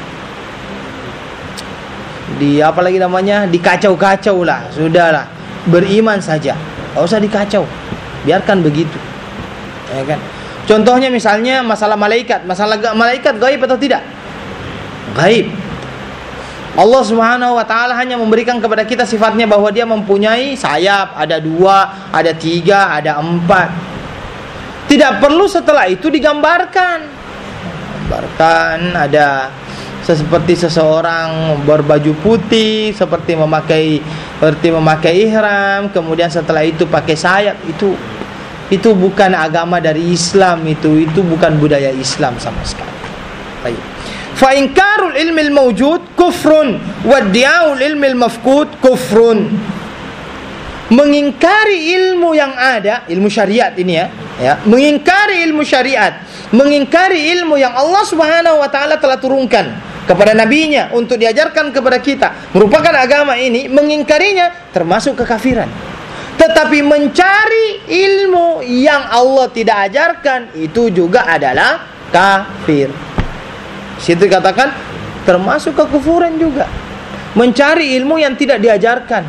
di apa lagi namanya, dikacau-kacau lah, sudahlah, beriman saja, nggak usah dikacau, biarkan begitu, ya kan? Contohnya misalnya masalah malaikat, masalah malaikat gaib atau tidak? Gaib. Allah Subhanahu wa ta'ala hanya memberikan kepada kita sifatnya bahwa dia mempunyai sayap, ada dua, ada tiga, ada empat. Tidak perlu setelah itu digambarkan. Gambarkan ada seperti seseorang berbaju putih, seperti memakai seperti memakai ihram, kemudian setelah itu pakai sayap. Itu itu bukan agama dari Islam, itu itu bukan budaya Islam sama sekali. Baik. Fa inkarul ilmil mawjud kufrun wa di'aul ilmil mafqud kufrun. Mengingkari ilmu yang ada, ilmu syariat ini ya, ya, mengingkari ilmu syariat, mengingkari ilmu yang Allah Subhanahu wa taala telah turunkan kepada nabinya untuk diajarkan kepada kita, merupakan agama ini, mengingkarinya termasuk kekafiran. Tetapi mencari ilmu yang Allah tidak ajarkan itu juga adalah kafir. Situ dikatakan termasuk kekufuran juga. Mencari ilmu yang tidak diajarkan,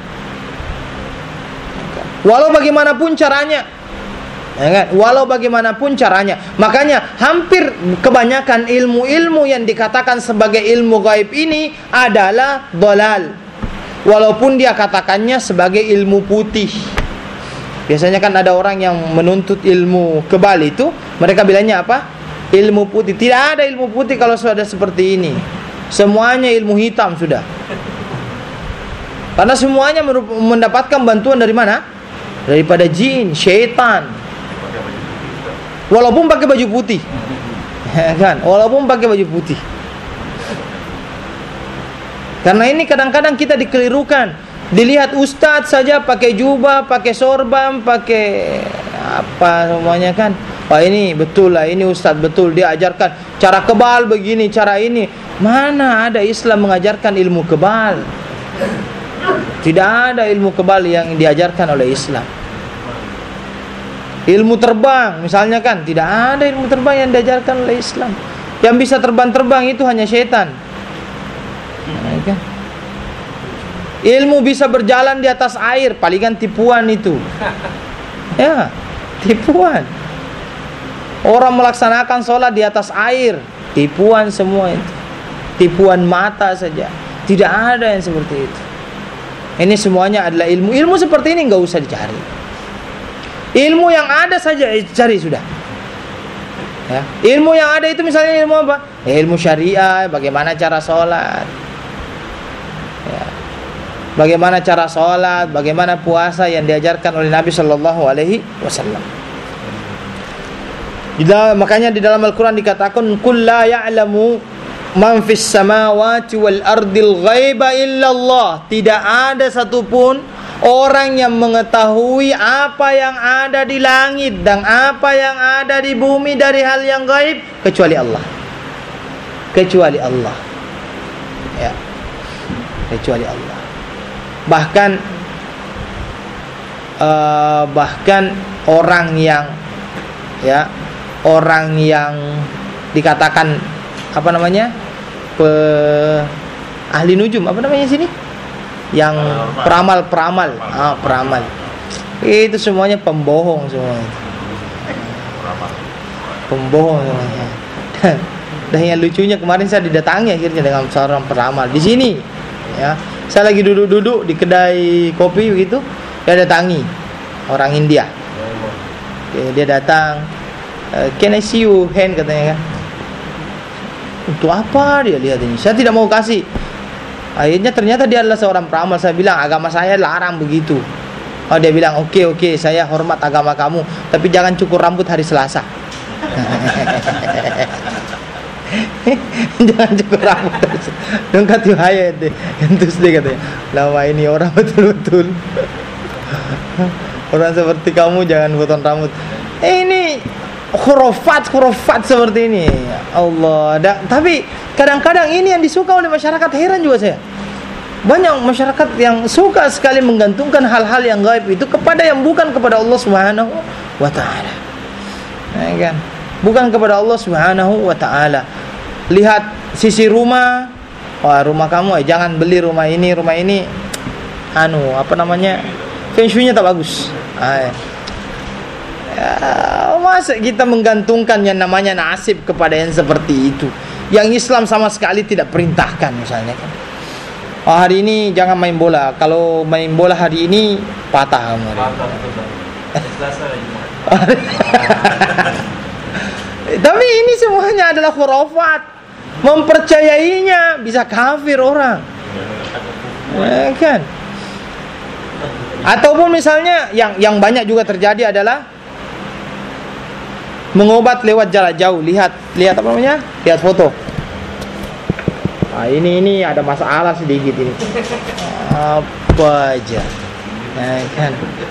walau bagaimanapun caranya, ya kan? Walau bagaimanapun caranya. Makanya hampir kebanyakan ilmu-ilmu yang dikatakan sebagai ilmu gaib ini adalah dhalal, walaupun dia katakannya sebagai ilmu putih. Biasanya kan ada orang yang menuntut ilmu kebal itu, mereka bilangnya apa? Ilmu putih. Tidak ada ilmu putih kalau sudah seperti ini. Semuanya ilmu hitam sudah. Karena semuanya mendapatkan bantuan dari mana? Daripada jin, syaitan. Walaupun pakai baju putih, ya kan? Walaupun pakai baju putih. Karena ini kadang-kadang kita dikelirukan. Dilihat ustadz saja pakai jubah, pakai sorban, pakai apa semuanya kan. Wah ini betul lah, ini ustaz betul, dia ajarkan cara kebal begini, cara ini. Mana ada Islam mengajarkan ilmu kebal? Tidak ada ilmu kebal yang diajarkan oleh Islam. Ilmu terbang misalnya kan, tidak ada ilmu terbang yang diajarkan oleh Islam. Yang bisa terbang-terbang itu hanya setan. Nah, kan? Ilmu bisa berjalan di atas air, palingan tipuan itu. Ya, tipuan. Orang melaksanakan sholat di atas air, tipuan semua itu. Tipuan mata saja. Tidak ada yang seperti itu. Ini semuanya adalah ilmu. Ilmu seperti ini nggak usah dicari. Ilmu yang ada saja cari sudah. Ya. Ilmu yang ada itu misalnya ilmu apa? Ya, ilmu syariah, bagaimana cara sholat. Ya. Bagaimana cara sholat, bagaimana puasa yang diajarkan oleh Nabi Shallallahu Alaihi Wasallam. Makanya di dalam Al-Quran dikatakan, "Qul la ya'lamu man fis samawati wal ardil ghaiba illallah." Tidak ada satupun orang yang mengetahui apa yang ada di langit dan apa yang ada di bumi dari hal yang gaib kecuali Allah. Kecuali Allah. Ya. Kecuali Allah. Bahkan uh, bahkan orang yang ya orang yang dikatakan apa namanya pe, ahli nujum, apa namanya sini yang peramal-peramal, ah peramal itu semuanya pembohong semuanya, pembohong semuanya. Dan yang lucunya kemarin saya didatangi akhirnya dengan seorang peramal di sini, ya saya lagi duduk-duduk di kedai kopi begitu, dia datangi orang India. Oke, dia datang, "Can I see you hand?" katanya kan. Untuk apa dia lihat ini? Saya tidak mau kasih. Akhirnya ternyata dia adalah seorang peramal. Saya bilang agama saya larang begitu. Oh, dia bilang oke okay, oke okay, saya hormat agama kamu, tapi jangan cukur rambut hari Selasa. Jangan cukur rambut. Dongkat yuhaya deh. Terus dia katanya, lama ini orang betul-betul orang seperti kamu jangan potong rambut. Eh, ini khurafat khurafat seperti ini. Allah. Da, tapi kadang-kadang ini yang disuka oleh masyarakat. Heran juga saya. Banyak masyarakat yang suka sekali menggantungkan hal-hal yang gaib itu kepada yang bukan kepada Allah Subhanahu wa taala. Nah, kan? Bukan kepada Allah Subhanahu wa taala. Lihat sisi rumah. Wah, rumah kamu eh, jangan beli rumah ini, rumah ini anu, apa namanya? Feng shui-nya tak bagus. Ah, ya. Ya, masa kita menggantungkan yang namanya nasib kepada yang seperti itu, yang Islam sama sekali tidak perintahkan misalnya kan. Oh, hari ini jangan main bola. Kalau main bola hari ini patah kamu. Patah betul. Tapi ini semuanya adalah khurafat. Mempercayainya bisa kafir orang. Ya kan? Ataupun misalnya yang yang banyak juga terjadi adalah mengobat lewat jarak jauh. Lihat, lihat apa namanya? Lihat foto. Nah, ini ini ada masalah sedikit ini. Apa aja? Nah, kan?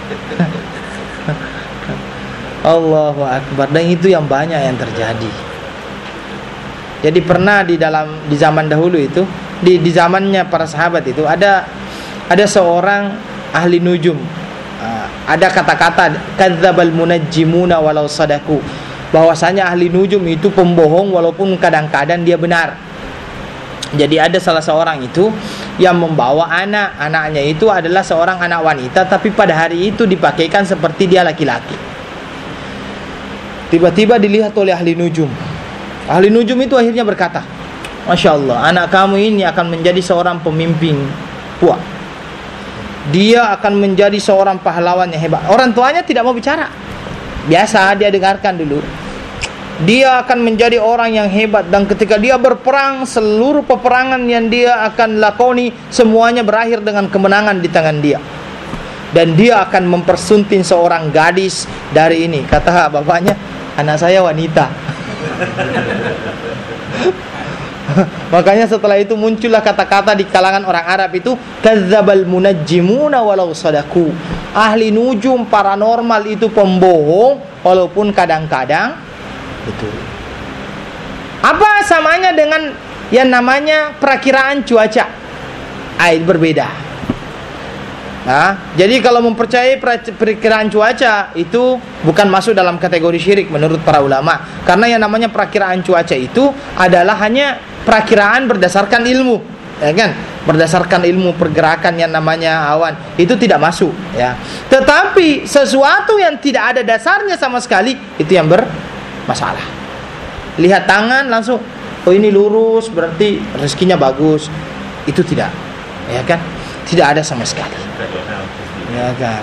Allahu Akbar. Dan itu yang banyak yang terjadi. Jadi pernah di dalam di zaman dahulu itu, di di zamannya para sahabat itu ada ada seorang ahli nujum. Uh, ada kata-kata kadzdzabal munajjimuna walau sadaku, bahwasanya ahli nujum itu pembohong walaupun kadang-kadang dia benar. Jadi ada salah seorang itu yang membawa anak, anaknya itu adalah seorang anak wanita, tapi pada hari itu dipakaikan seperti dia laki-laki. Tiba-tiba dilihat oleh ahli nujum. Ahli nujum itu akhirnya berkata, "Masya Allah, anak kamu ini akan menjadi seorang pemimpin puak. Dia akan menjadi seorang pahlawan yang hebat." Orang tuanya tidak mau bicara. Biasa dia dengarkan dulu. Dia akan menjadi orang yang hebat, dan ketika dia berperang, seluruh peperangan yang dia akan lakoni semuanya berakhir dengan kemenangan di tangan dia. Dan dia akan mempersunting seorang gadis dari ini. Kata bapaknya, "Anak saya wanita." Makanya setelah itu muncullah kata-kata di kalangan orang Arab itu, kadzdzabal munajjimuna walau sadaku. Ahli nujum paranormal itu pembohong walaupun kadang-kadang betul. Apa samanya dengan yang namanya perakiraan cuaca? Air berbeda. Nah, jadi kalau mempercayai perakiraan cuaca itu bukan masuk dalam kategori syirik menurut para ulama. Karena yang namanya perakiraan cuaca itu adalah hanya perakiraan berdasarkan ilmu, ya kan? Berdasarkan ilmu pergerakan yang namanya awan, itu tidak masuk, ya. Tetapi sesuatu yang tidak ada dasarnya sama sekali itu yang bermasalah. Lihat tangan langsung, oh ini lurus berarti rezekinya bagus. Itu tidak, ya kan? Tidak ada sama sekali. Ya kan.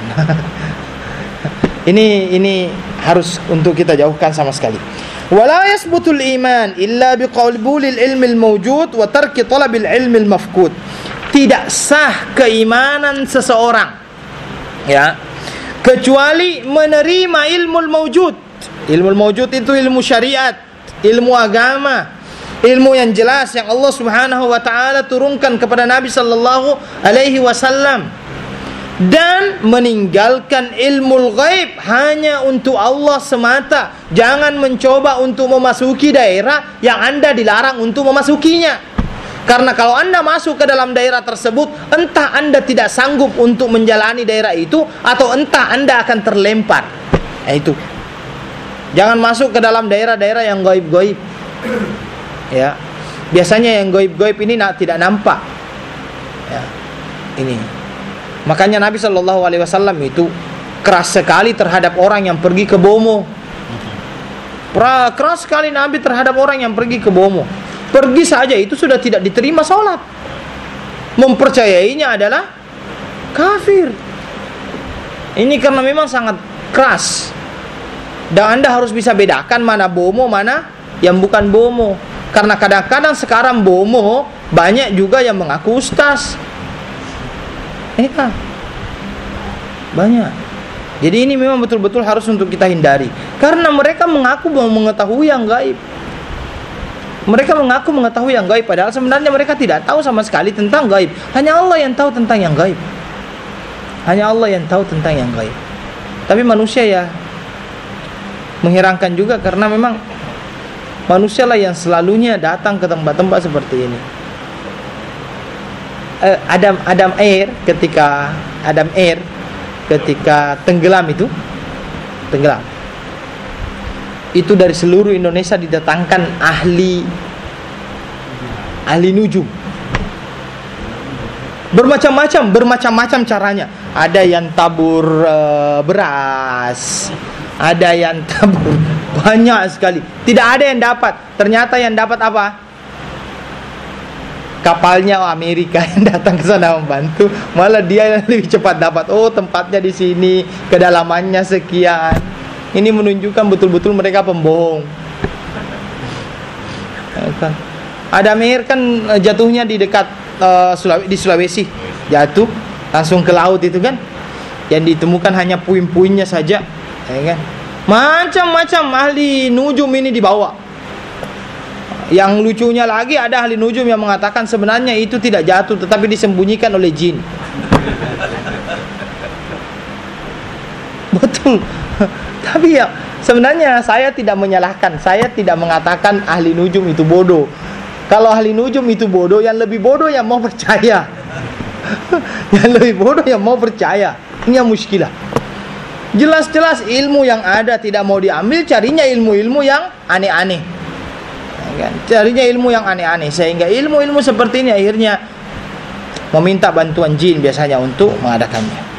Ini ini harus untuk kita jauhkan sama sekali. Wala yasbutul iman illa biqabulil ilmil mawjud wa tarki talabil ilmil mafqud. Tidak sah keimanan seseorang, ya, kecuali menerima ilmu mawjud. Ilmu mawjud itu ilmu syariat, ilmu agama, ilmu yang jelas yang Allah Subhanahu wa taala turunkan kepada Nabi sallallahu alaihi wasallam, dan meninggalkan ilmu ghaib hanya untuk Allah semata. Jangan mencoba untuk memasuki daerah yang Anda dilarang untuk memasukinya. Karena kalau Anda masuk ke dalam daerah tersebut, entah Anda tidak sanggup untuk menjalani daerah itu, atau entah Anda akan terlempar. Nah, itu. Jangan masuk ke dalam daerah-daerah yang gaib-gaib. Ya. Biasanya yang gaib-gaib ini tidak nampak. Ya. Ini. Makanya Nabi Shallallahu Alaihi Wasallam itu keras sekali terhadap orang yang pergi ke Bomo. Keras sekali Nabi terhadap orang yang pergi ke Bomo. Pergi saja itu sudah tidak diterima sholat. Mempercayainya adalah kafir. Ini karena memang sangat keras. Dan Anda harus bisa bedakan mana Bomo, mana yang bukan Bomo. Karena kadang-kadang sekarang Bomo banyak juga yang mengaku ustaz. Eh kan, banyak. Jadi ini memang betul-betul harus untuk kita hindari. Karena mereka mengaku mau mengetahui yang gaib. Mereka mengaku mengetahui yang gaib, padahal sebenarnya mereka tidak tahu sama sekali tentang gaib. Hanya Allah yang tahu tentang yang gaib. Hanya Allah yang tahu tentang yang gaib. Tapi manusia ya mengherankan juga, karena memang manusia lah yang selalunya datang ke tempat-tempat seperti ini. Adam Adam Air ketika Adam Air ketika tenggelam itu tenggelam itu dari seluruh Indonesia didatangkan ahli ahli nujum, bermacam-macam bermacam-macam caranya. Ada yang tabur uh, beras, ada yang tabur banyak sekali, tidak ada yang dapat. Ternyata yang dapat apa? Kapalnya Amerika yang datang ke sana membantu, malah dia yang lebih cepat dapat. Oh, tempatnya di sini, kedalamannya sekian. Ini menunjukkan betul-betul mereka pembohong. Adam Air kan jatuhnya di dekat uh, Sulawesi, di Sulawesi, jatuh langsung ke laut itu kan. Yang ditemukan hanya puing-puingnya saja, ya kan? Macam-macam ahli nujum ini dibawa. Yang lucunya lagi, ada ahli nujum yang mengatakan sebenarnya itu tidak jatuh, tetapi disembunyikan oleh jin. Betul. Tapi ya sebenarnya saya tidak menyalahkan, saya tidak mengatakan ahli nujum itu bodoh. Kalau ahli nujum itu bodoh, yang lebih bodoh yang mau percaya. Yang lebih bodoh yang mau percaya. Ini yang muskilah. Jelas-jelas ilmu yang ada tidak mau diambil, carinya ilmu-ilmu yang aneh-aneh. Carinya ilmu yang aneh-aneh, sehingga ilmu-ilmu seperti ini akhirnya meminta bantuan jin biasanya untuk mengadakannya.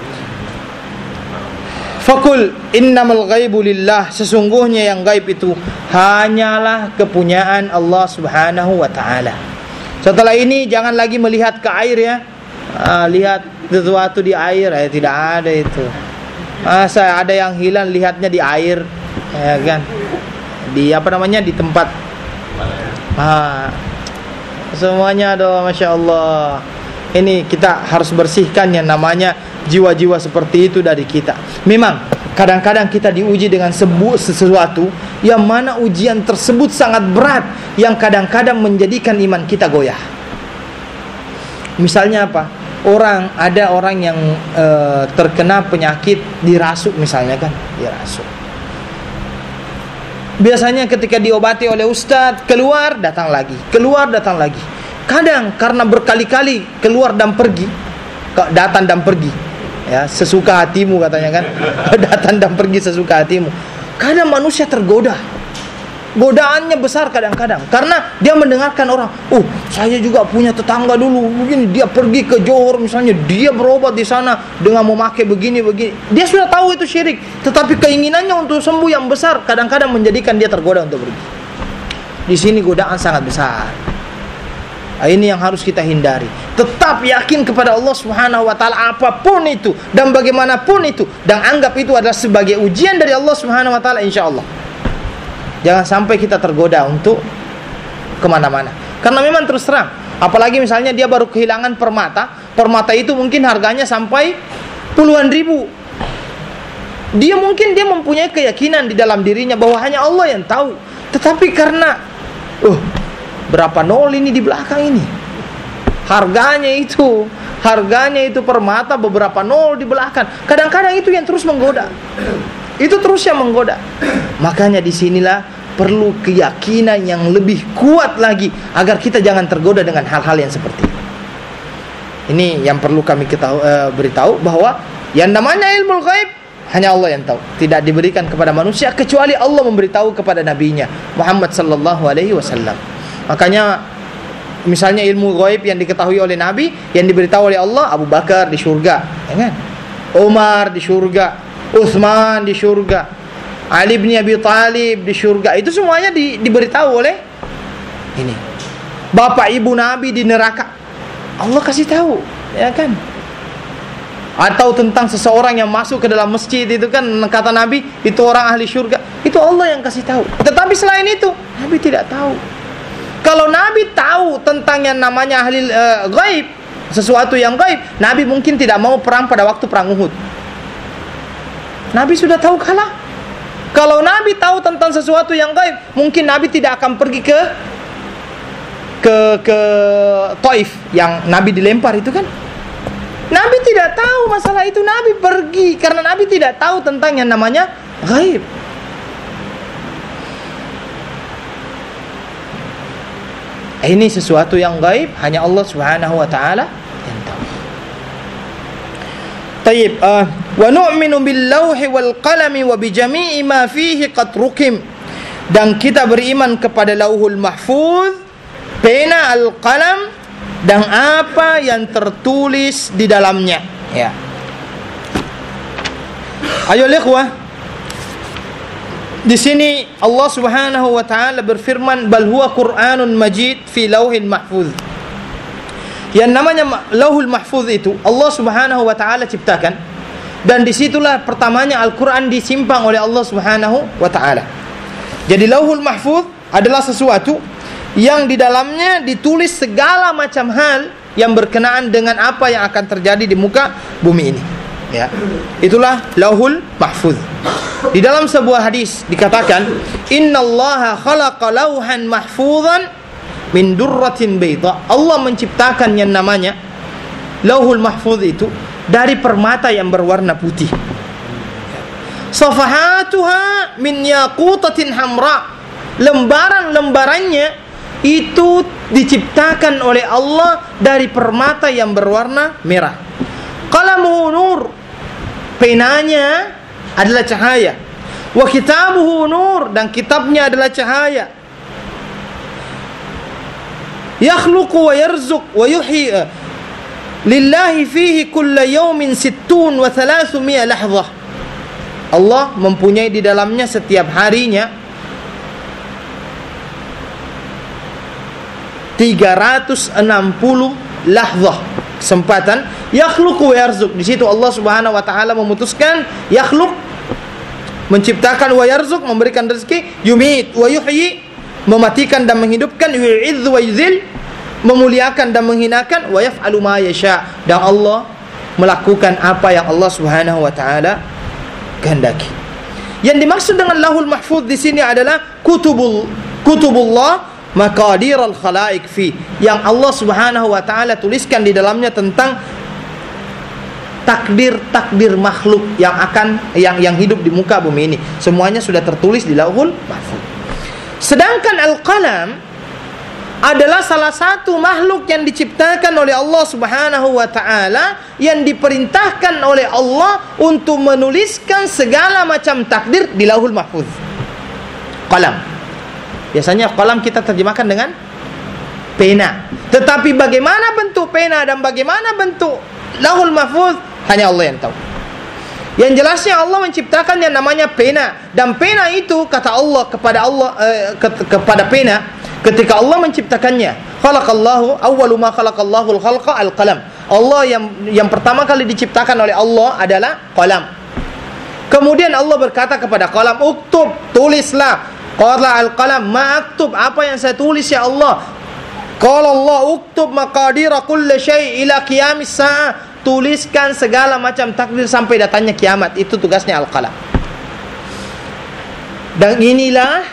Fakul innamal ghaibu lillah, sesungguhnya yang gaib itu hanyalah kepunyaan Allah Subhanahu wa taala. Setelah ini jangan lagi melihat ke air ya. Ah, lihat sesuatu di air, eh, tidak ada itu. Masa ada yang hilang lihatnya di air, ya kan? Di apa namanya, di tempat. Ah, semuanya ada, masya Allah. Ini kita harus bersihkan yang namanya jiwa-jiwa seperti itu dari kita. Memang Kadang-kadang kita diuji dengan sebu- sesuatu yang mana ujian tersebut sangat berat, yang kadang-kadang menjadikan iman kita goyah. Misalnya apa? Orang, ada orang yang e, terkena penyakit dirasuk misalnya kan, dirasuk. Biasanya ketika diobati oleh ustadz, keluar datang lagi, keluar datang lagi. Kadang karena berkali-kali keluar dan pergi, datang dan pergi, ya, sesuka hatimu katanya kan. Datang dan pergi sesuka hatimu. Kadang manusia tergoda, godaannya besar kadang-kadang, karena dia mendengarkan orang, oh saya juga punya tetangga dulu begini, dia pergi ke Johor misalnya, dia berobat di sana dengan memakai begini begini. Dia sudah tahu itu syirik, tetapi keinginannya untuk sembuh yang besar kadang-kadang menjadikan dia tergoda untuk pergi. Di sini godaan sangat besar. Nah, ini yang harus kita hindari. Tetap yakin kepada Allah Subhanahu wa taala apapun itu dan bagaimanapun itu, dan anggap itu adalah sebagai ujian dari Allah Subhanahu wa taala, insyaallah. Jangan sampai kita tergoda untuk kemana-mana. Karena memang terus terang, apalagi misalnya dia baru kehilangan permata, permata itu mungkin harganya sampai puluhan ribu. Dia mungkin dia mempunyai keyakinan di dalam dirinya bahwa hanya Allah yang tahu. Tetapi karena uh, berapa nol ini di belakang ini, harganya itu, harganya itu permata beberapa nol di belakang. Kadang-kadang itu yang terus menggoda. Itu terus yang menggoda. Makanya disinilah perlu keyakinan yang lebih kuat lagi agar kita jangan tergoda dengan hal-hal yang seperti ini. Ini yang perlu kami ketahui, uh, beritahu bahwa yang namanya ilmu ghaib hanya Allah yang tahu. Tidak diberikan kepada manusia kecuali Allah memberitahu kepada nabinya Muhammad sallallahu alaihi wasallam. Makanya misalnya ilmu ghaib yang diketahui oleh Nabi, yang diberitahu oleh Allah, Abu Bakar di surga, ya kan? Umar di surga, Utsman di surga, Ali bin Abi Thalib di surga. Itu semuanya di, diberitahu oleh ini. Bapak ibu Nabi di neraka, Allah kasih tahu, ya kan? Atau tentang seseorang yang masuk ke dalam masjid itu kan, kata Nabi itu orang ahli surga, itu Allah yang kasih tahu. Tetapi selain itu Nabi tidak tahu. Kalau Nabi tahu tentang yang namanya ahli uh, ghaib, sesuatu yang ghaib, Nabi mungkin tidak mau perang pada waktu perang Uhud. Nabi sudah tahu kalah. Kalau Nabi tahu tentang sesuatu yang gaib, mungkin Nabi tidak akan pergi ke ke ke Taif yang Nabi dilempar itu kan. Nabi tidak tahu masalah itu, Nabi pergi karena Nabi tidak tahu tentang yang namanya gaib. Ini sesuatu yang gaib hanya Allah Subhanahu wa taala yang tahu. Tayyib, uh, wa nu'minu bil lauhi wal qalami wa bi jami'i ma fihi qad rukim. Dan kita beriman kepada Lauhul Mahfuz, pena al-qalam, dan apa yang tertulis di dalamnya. Ya. Ayo ikhwah. Di sini Allah Subhanahu wa taala berfirman, bal huwa Qur'anun Majid fi Lauhil Mahfuz. Yang namanya Lauhul Mahfuz itu Allah Subhanahu wa taala ciptakan, dan disitulah pertamanya Al-Quran disimpan oleh Allah Subhanahu wa taala. Jadi Lauhul Mahfuz adalah sesuatu yang di dalamnya ditulis segala macam hal yang berkenaan dengan apa yang akan terjadi di muka bumi ini. Ya, itulah Lauhul Mahfuz. Di dalam sebuah hadis dikatakan, innallaha khalaqa lauhan mahfuzan min durratin bayda. Allah menciptakan yang namanya Lauhul Mahfuz itu dari permata yang berwarna putih. Safahatuha min yaqutatin hamra. Lembaran-lembarannya itu diciptakan oleh Allah dari permata yang berwarna merah. Qalamuhu nur. Penanya adalah cahaya. Wa kitabuhu nur, dan kitabnya adalah cahaya. Yakhluqu wa yarzuq wa yuhyi. Lillahi fihi kulla yawmin sittun wa thalathumia lahzah. Allah mempunyai di dalamnya setiap harinya tiga ratus enam puluh lahzah, kesempatan. Yakhluqu wa yarzuq. Di situ Allah Subhanahu wa taala memutuskan yakhluq, menciptakan, wa yarzuq, memberikan rezeki, yumit wa yuhyi, mematikan dan menghidupkan, yu'idzu wa yuzil, memuliakan dan menghinakan, wa yaf'alu ma yasha, dan Allah melakukan apa yang Allah Subhanahu wa taala kehendaki. Yang dimaksud dengan Lauhul Mahfuz di sini adalah kutubul kutubullah maqadirul khalaik fi, yang Allah Subhanahu wa taala tuliskan di dalamnya tentang takdir-takdir makhluk yang akan yang yang hidup di muka bumi ini. Semuanya sudah tertulis di Lauhul Mahfuz. Sedangkan Al-Qalam adalah salah satu makhluk yang diciptakan oleh Allah Subhanahu wa taala, yang diperintahkan oleh Allah untuk menuliskan segala macam takdir di Lauhul Mahfuz. Qalam. Biasanya qalam kita terjemahkan dengan pena. Tetapi bagaimana bentuk pena dan bagaimana bentuk Lauhul Mahfuz hanya Allah yang tahu. Yang jelasnya Allah menciptakan yang namanya pena, dan pena itu kata Allah kepada Allah eh, ke, kepada pena ketika Allah menciptakannya. Khalaqallahu awwalu ma khalaqallahu al-khalqa al-qalam. Allah yang yang pertama kali diciptakan oleh Allah adalah qalam. Kemudian Allah berkata kepada qalam, "Uktub, tulislah." Qala al-qalam, "Ma aktub, apa yang saya tulis ya Allah?" Qala Allah, "Uktub maqadira kulli syai' ila qiyamis saa'ah." Tuliskan segala macam takdir sampai datangnya kiamat. Itu tugasnya Al-Qalam. Dan inilah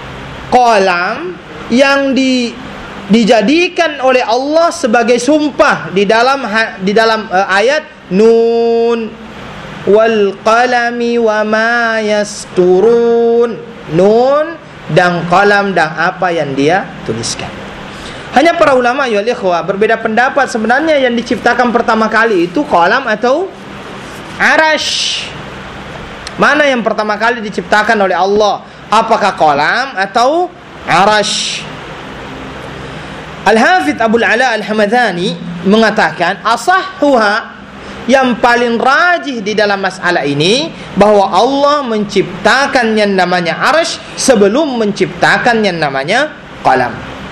qalam yang di, dijadikan oleh Allah sebagai sumpah di dalam di dalam uh, ayat Nun wal qalami wa ma yasturun. Nun dan qalam dan apa yang dia tuliskan. Hanya para ulama ya ikhwah berbeda pendapat sebenarnya yang diciptakan pertama kali itu qalam atau arash. Mana yang pertama kali diciptakan oleh Allah? Apakah qalam atau arash? Al-Hafidz Abu Al-Ala Al-Hamadani mengatakan asahhuha, yang paling rajih di dalam masalah ini, bahwa Allah menciptakan yang namanya arash sebelum menciptakan yang namanya qalam.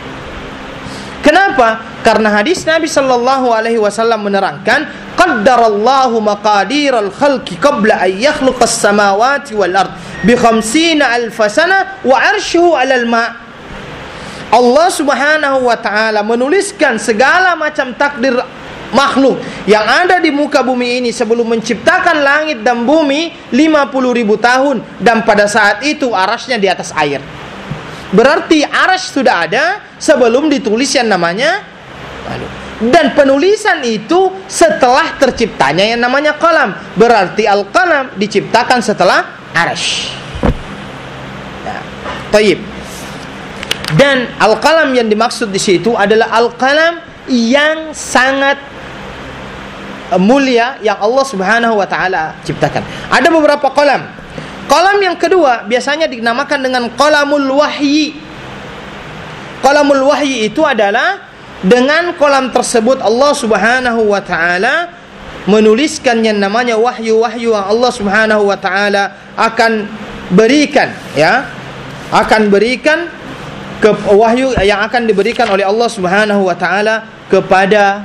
Kenapa? Karena hadis Nabi sallallahu alaihi wasallam menerangkan, qaddarallahu maqadiral khalqi qabla an yakhluqas samawati wal ard bi khamsina alf sana wa arshuhu 'alal ma'. Allah Subhanahu wa taala menuliskan segala macam takdir makhluk yang ada di muka bumi ini sebelum menciptakan langit dan bumi lima puluh ribu tahun, dan pada saat itu arasnya di atas air. Berarti arash sudah ada sebelum ditulis yang namanya qalam. Dan penulisan itu setelah terciptanya yang namanya qalam. Berarti al-qalam diciptakan setelah arash. Nah, tayyib. Dan al-qalam yang dimaksud di situ adalah al-qalam yang sangat mulia yang Allah Subhanahu wa taala ciptakan. Ada beberapa qalam. Qalam yang kedua biasanya dinamakan dengan qalamul wahyi. Qalamul wahyi itu adalah dengan qalam tersebut Allah Subhanahu wa taala menuliskan yang namanya wahyu-wahyu yang Allah Subhanahu wa taala akan berikan, ya. Akan berikan ke wahyu yang akan diberikan oleh Allah Subhanahu wa taala kepada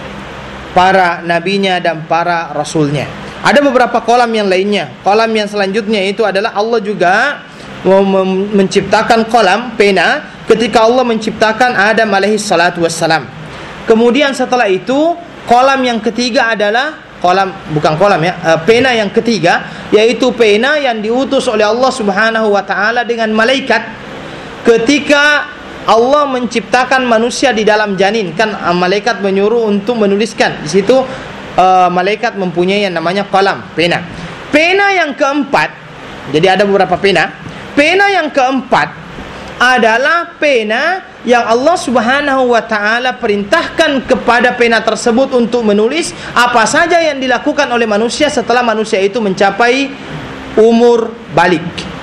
para nabinya dan para rasulnya. Ada beberapa qalam yang lainnya. Qalam yang selanjutnya itu adalah Allah juga menciptakan qalam, pena, ketika Allah menciptakan Adam alaihi salatu wassalam. Kemudian setelah itu qalam yang ketiga adalah qalam, bukan qalam ya, pena yang ketiga, yaitu pena yang diutus oleh Allah Subhanahu wa taala dengan malaikat ketika Allah menciptakan manusia di dalam janin. Kan malaikat menyuruh untuk menuliskan. Di situ Uh, malaikat mempunyai yang namanya qalam, pena. Pena yang keempat, jadi ada beberapa pena. Pena yang keempat adalah pena yang Allah Subhanahu wa taala perintahkan kepada pena tersebut untuk menulis apa saja yang dilakukan oleh manusia setelah manusia itu mencapai umur balik.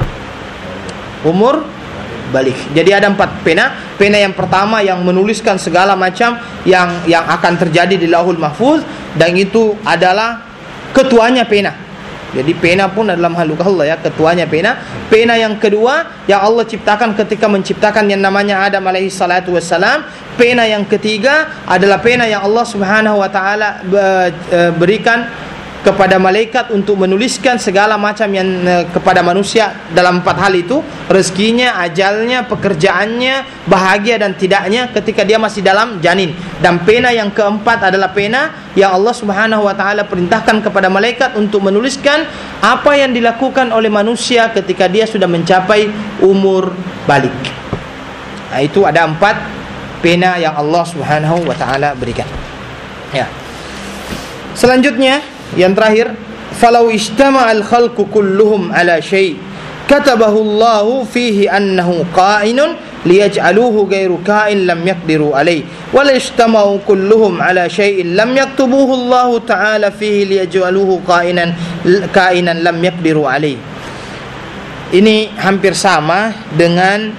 Umur balik. Jadi ada empat pena. Pena yang pertama yang menuliskan segala macam yang yang akan terjadi di Lauhul Mahfuz, dan itu adalah ketuanya pena. Jadi pena pun adalah makhluk Allah ya, ketuanya pena. Pena yang kedua yang Allah ciptakan ketika menciptakan yang namanya Adam alaihi salatu wassalam. Pena yang ketiga adalah pena yang Allah Subhanahu wa taala berikan kepada malaikat untuk menuliskan segala macam yang uh, kepada manusia dalam empat hal itu, rezekinya, ajalnya, pekerjaannya, bahagia dan tidaknya ketika dia masih dalam janin. Dan pena yang keempat adalah pena yang Allah Subhanahu wa taala perintahkan kepada malaikat untuk menuliskan apa yang dilakukan oleh manusia ketika dia sudah mencapai umur balik. Nah, itu ada empat pena yang Allah Subhanahu wa taala berikan. Ya. Selanjutnya yang terakhir, falau ijtama'al khalqu kulluhum ala syai' katabahu Allahu fihi annahu qa'inun liyaj'aluhu ghairu ka'in lam yaqdiru alayh wa la ijtama'u kulluhum ala syai'in lam yaktubuhu Allahu ta'ala fihi liyaj'aluhu qa'inan ka'inan lam yaqdiru alayh. Ini hampir sama dengan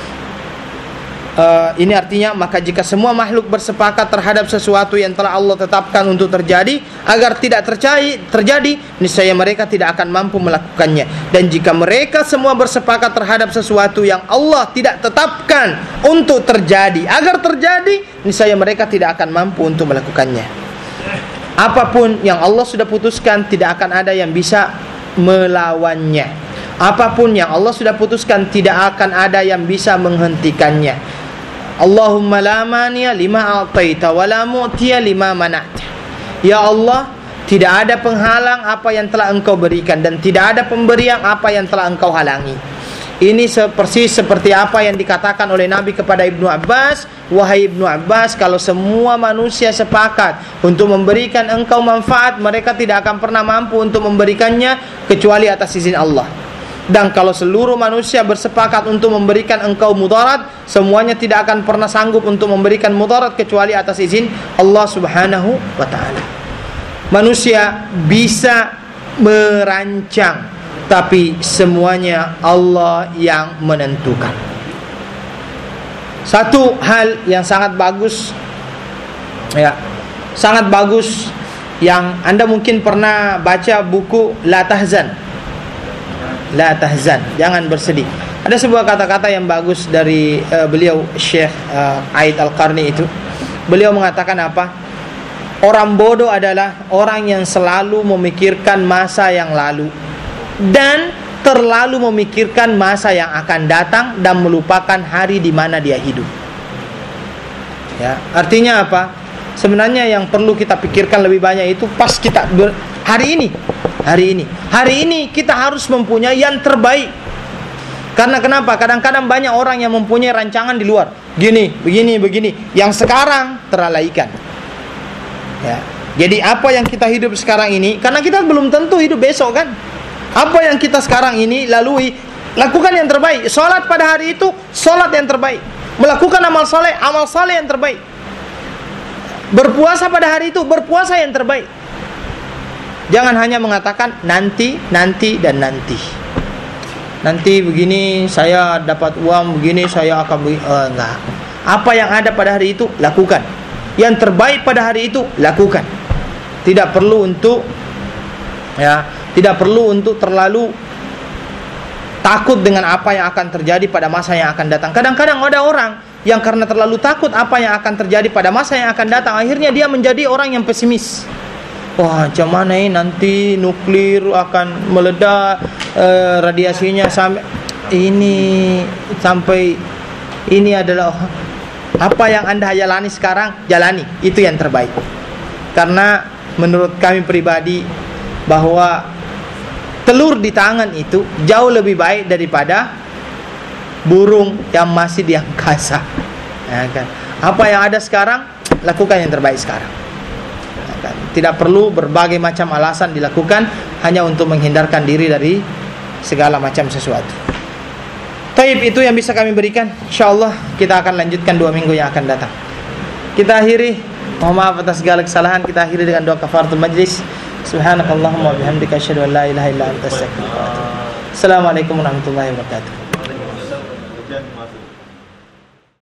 Uh, ini artinya, maka jika semua makhluk bersepakat terhadap sesuatu yang telah Allah tetapkan untuk terjadi, agar tidak terjadi, terjadi, niscaya mereka tidak akan mampu melakukannya. Dan jika mereka semua bersepakat terhadap sesuatu yang Allah tidak tetapkan untuk terjadi, agar terjadi, niscaya mereka tidak akan mampu untuk melakukannya. Apapun yang Allah sudah putuskan, tidak akan ada yang bisa melawannya. Apapun yang Allah sudah putuskan, tidak akan ada yang bisa menghentikannya. Allahumma la mani'a lima a'taita wa la mu'tiya lima mana'ta. Ya Allah, tidak ada penghalang apa yang telah Engkau berikan, dan tidak ada pemberian apa yang telah Engkau halangi. Ini persis seperti apa yang dikatakan oleh Nabi kepada Ibnu Abbas, wahai Ibnu Abbas, kalau semua manusia sepakat untuk memberikan engkau manfaat, mereka tidak akan pernah mampu untuk memberikannya kecuali atas izin Allah. Dan kalau seluruh manusia bersepakat untuk memberikan engkau mudarat, semuanya tidak akan pernah sanggup untuk memberikan mudarat kecuali atas izin Allah Subhanahu wa ta'ala. Manusia bisa merancang, tapi semuanya Allah yang menentukan. Satu hal yang sangat bagus, ya, sangat bagus, yang Anda mungkin pernah baca buku La Tahzan. La tahzan, jangan bersedih. Ada sebuah kata-kata yang bagus dari uh, beliau Syekh uh, Aid Al-Qarni itu. Beliau mengatakan apa? Orang bodoh adalah orang yang selalu memikirkan masa yang lalu dan terlalu memikirkan masa yang akan datang dan melupakan hari di mana dia hidup. Ya, artinya apa? Sebenarnya yang perlu kita pikirkan lebih banyak itu pas kita ber- hari ini. Hari ini, hari ini kita harus mempunyai yang terbaik. Karena kenapa? Kadang-kadang banyak orang yang mempunyai rancangan di luar. Gini, begini, begini. Yang sekarang terlalaikan. Ya. Jadi apa yang kita hidup sekarang ini, karena kita belum tentu hidup besok kan. Apa yang kita sekarang ini lalui, lakukan yang terbaik. Salat pada hari itu, salat yang terbaik. Melakukan amal saleh, amal saleh yang terbaik. Berpuasa pada hari itu, berpuasa yang terbaik. Jangan hanya mengatakan nanti, nanti, dan nanti. Nanti begini, saya dapat uang begini, saya akan begini. Oh, enggak. Apa yang ada pada hari itu, lakukan. Yang terbaik pada hari itu, lakukan. Tidak perlu untuk, ya, tidak perlu untuk terlalu takut dengan apa yang akan terjadi pada masa yang akan datang. Kadang-kadang ada orang yang karena terlalu takut apa yang akan terjadi pada masa yang akan datang, akhirnya dia menjadi orang yang pesimis. Wah, macam mana ini nanti nuklir akan meledak, eh, radiasinya sampai ini sampai ini adalah apa yang Anda jalani sekarang, jalani, itu yang terbaik. Karena menurut kami pribadi bahwa telur di tangan itu jauh lebih baik daripada burung yang masih di angkasa. Ya kan? Apa yang ada sekarang, lakukan yang terbaik sekarang. Tidak perlu berbagai macam alasan dilakukan hanya untuk menghindarkan diri dari segala macam sesuatu. Taib, itu yang bisa kami berikan. InsyaAllah kita akan lanjutkan dua minggu yang akan datang. Kita akhiri, mohon maaf atas segala kesalahan. Kita akhiri dengan doa kafaratul majlis. Subhanakallahumma wa bihamdika asyhadu an la ilaha illa anta astaghfiruka wa atubu ilaik. Assalamualaikum warahmatullahi wabarakatuh.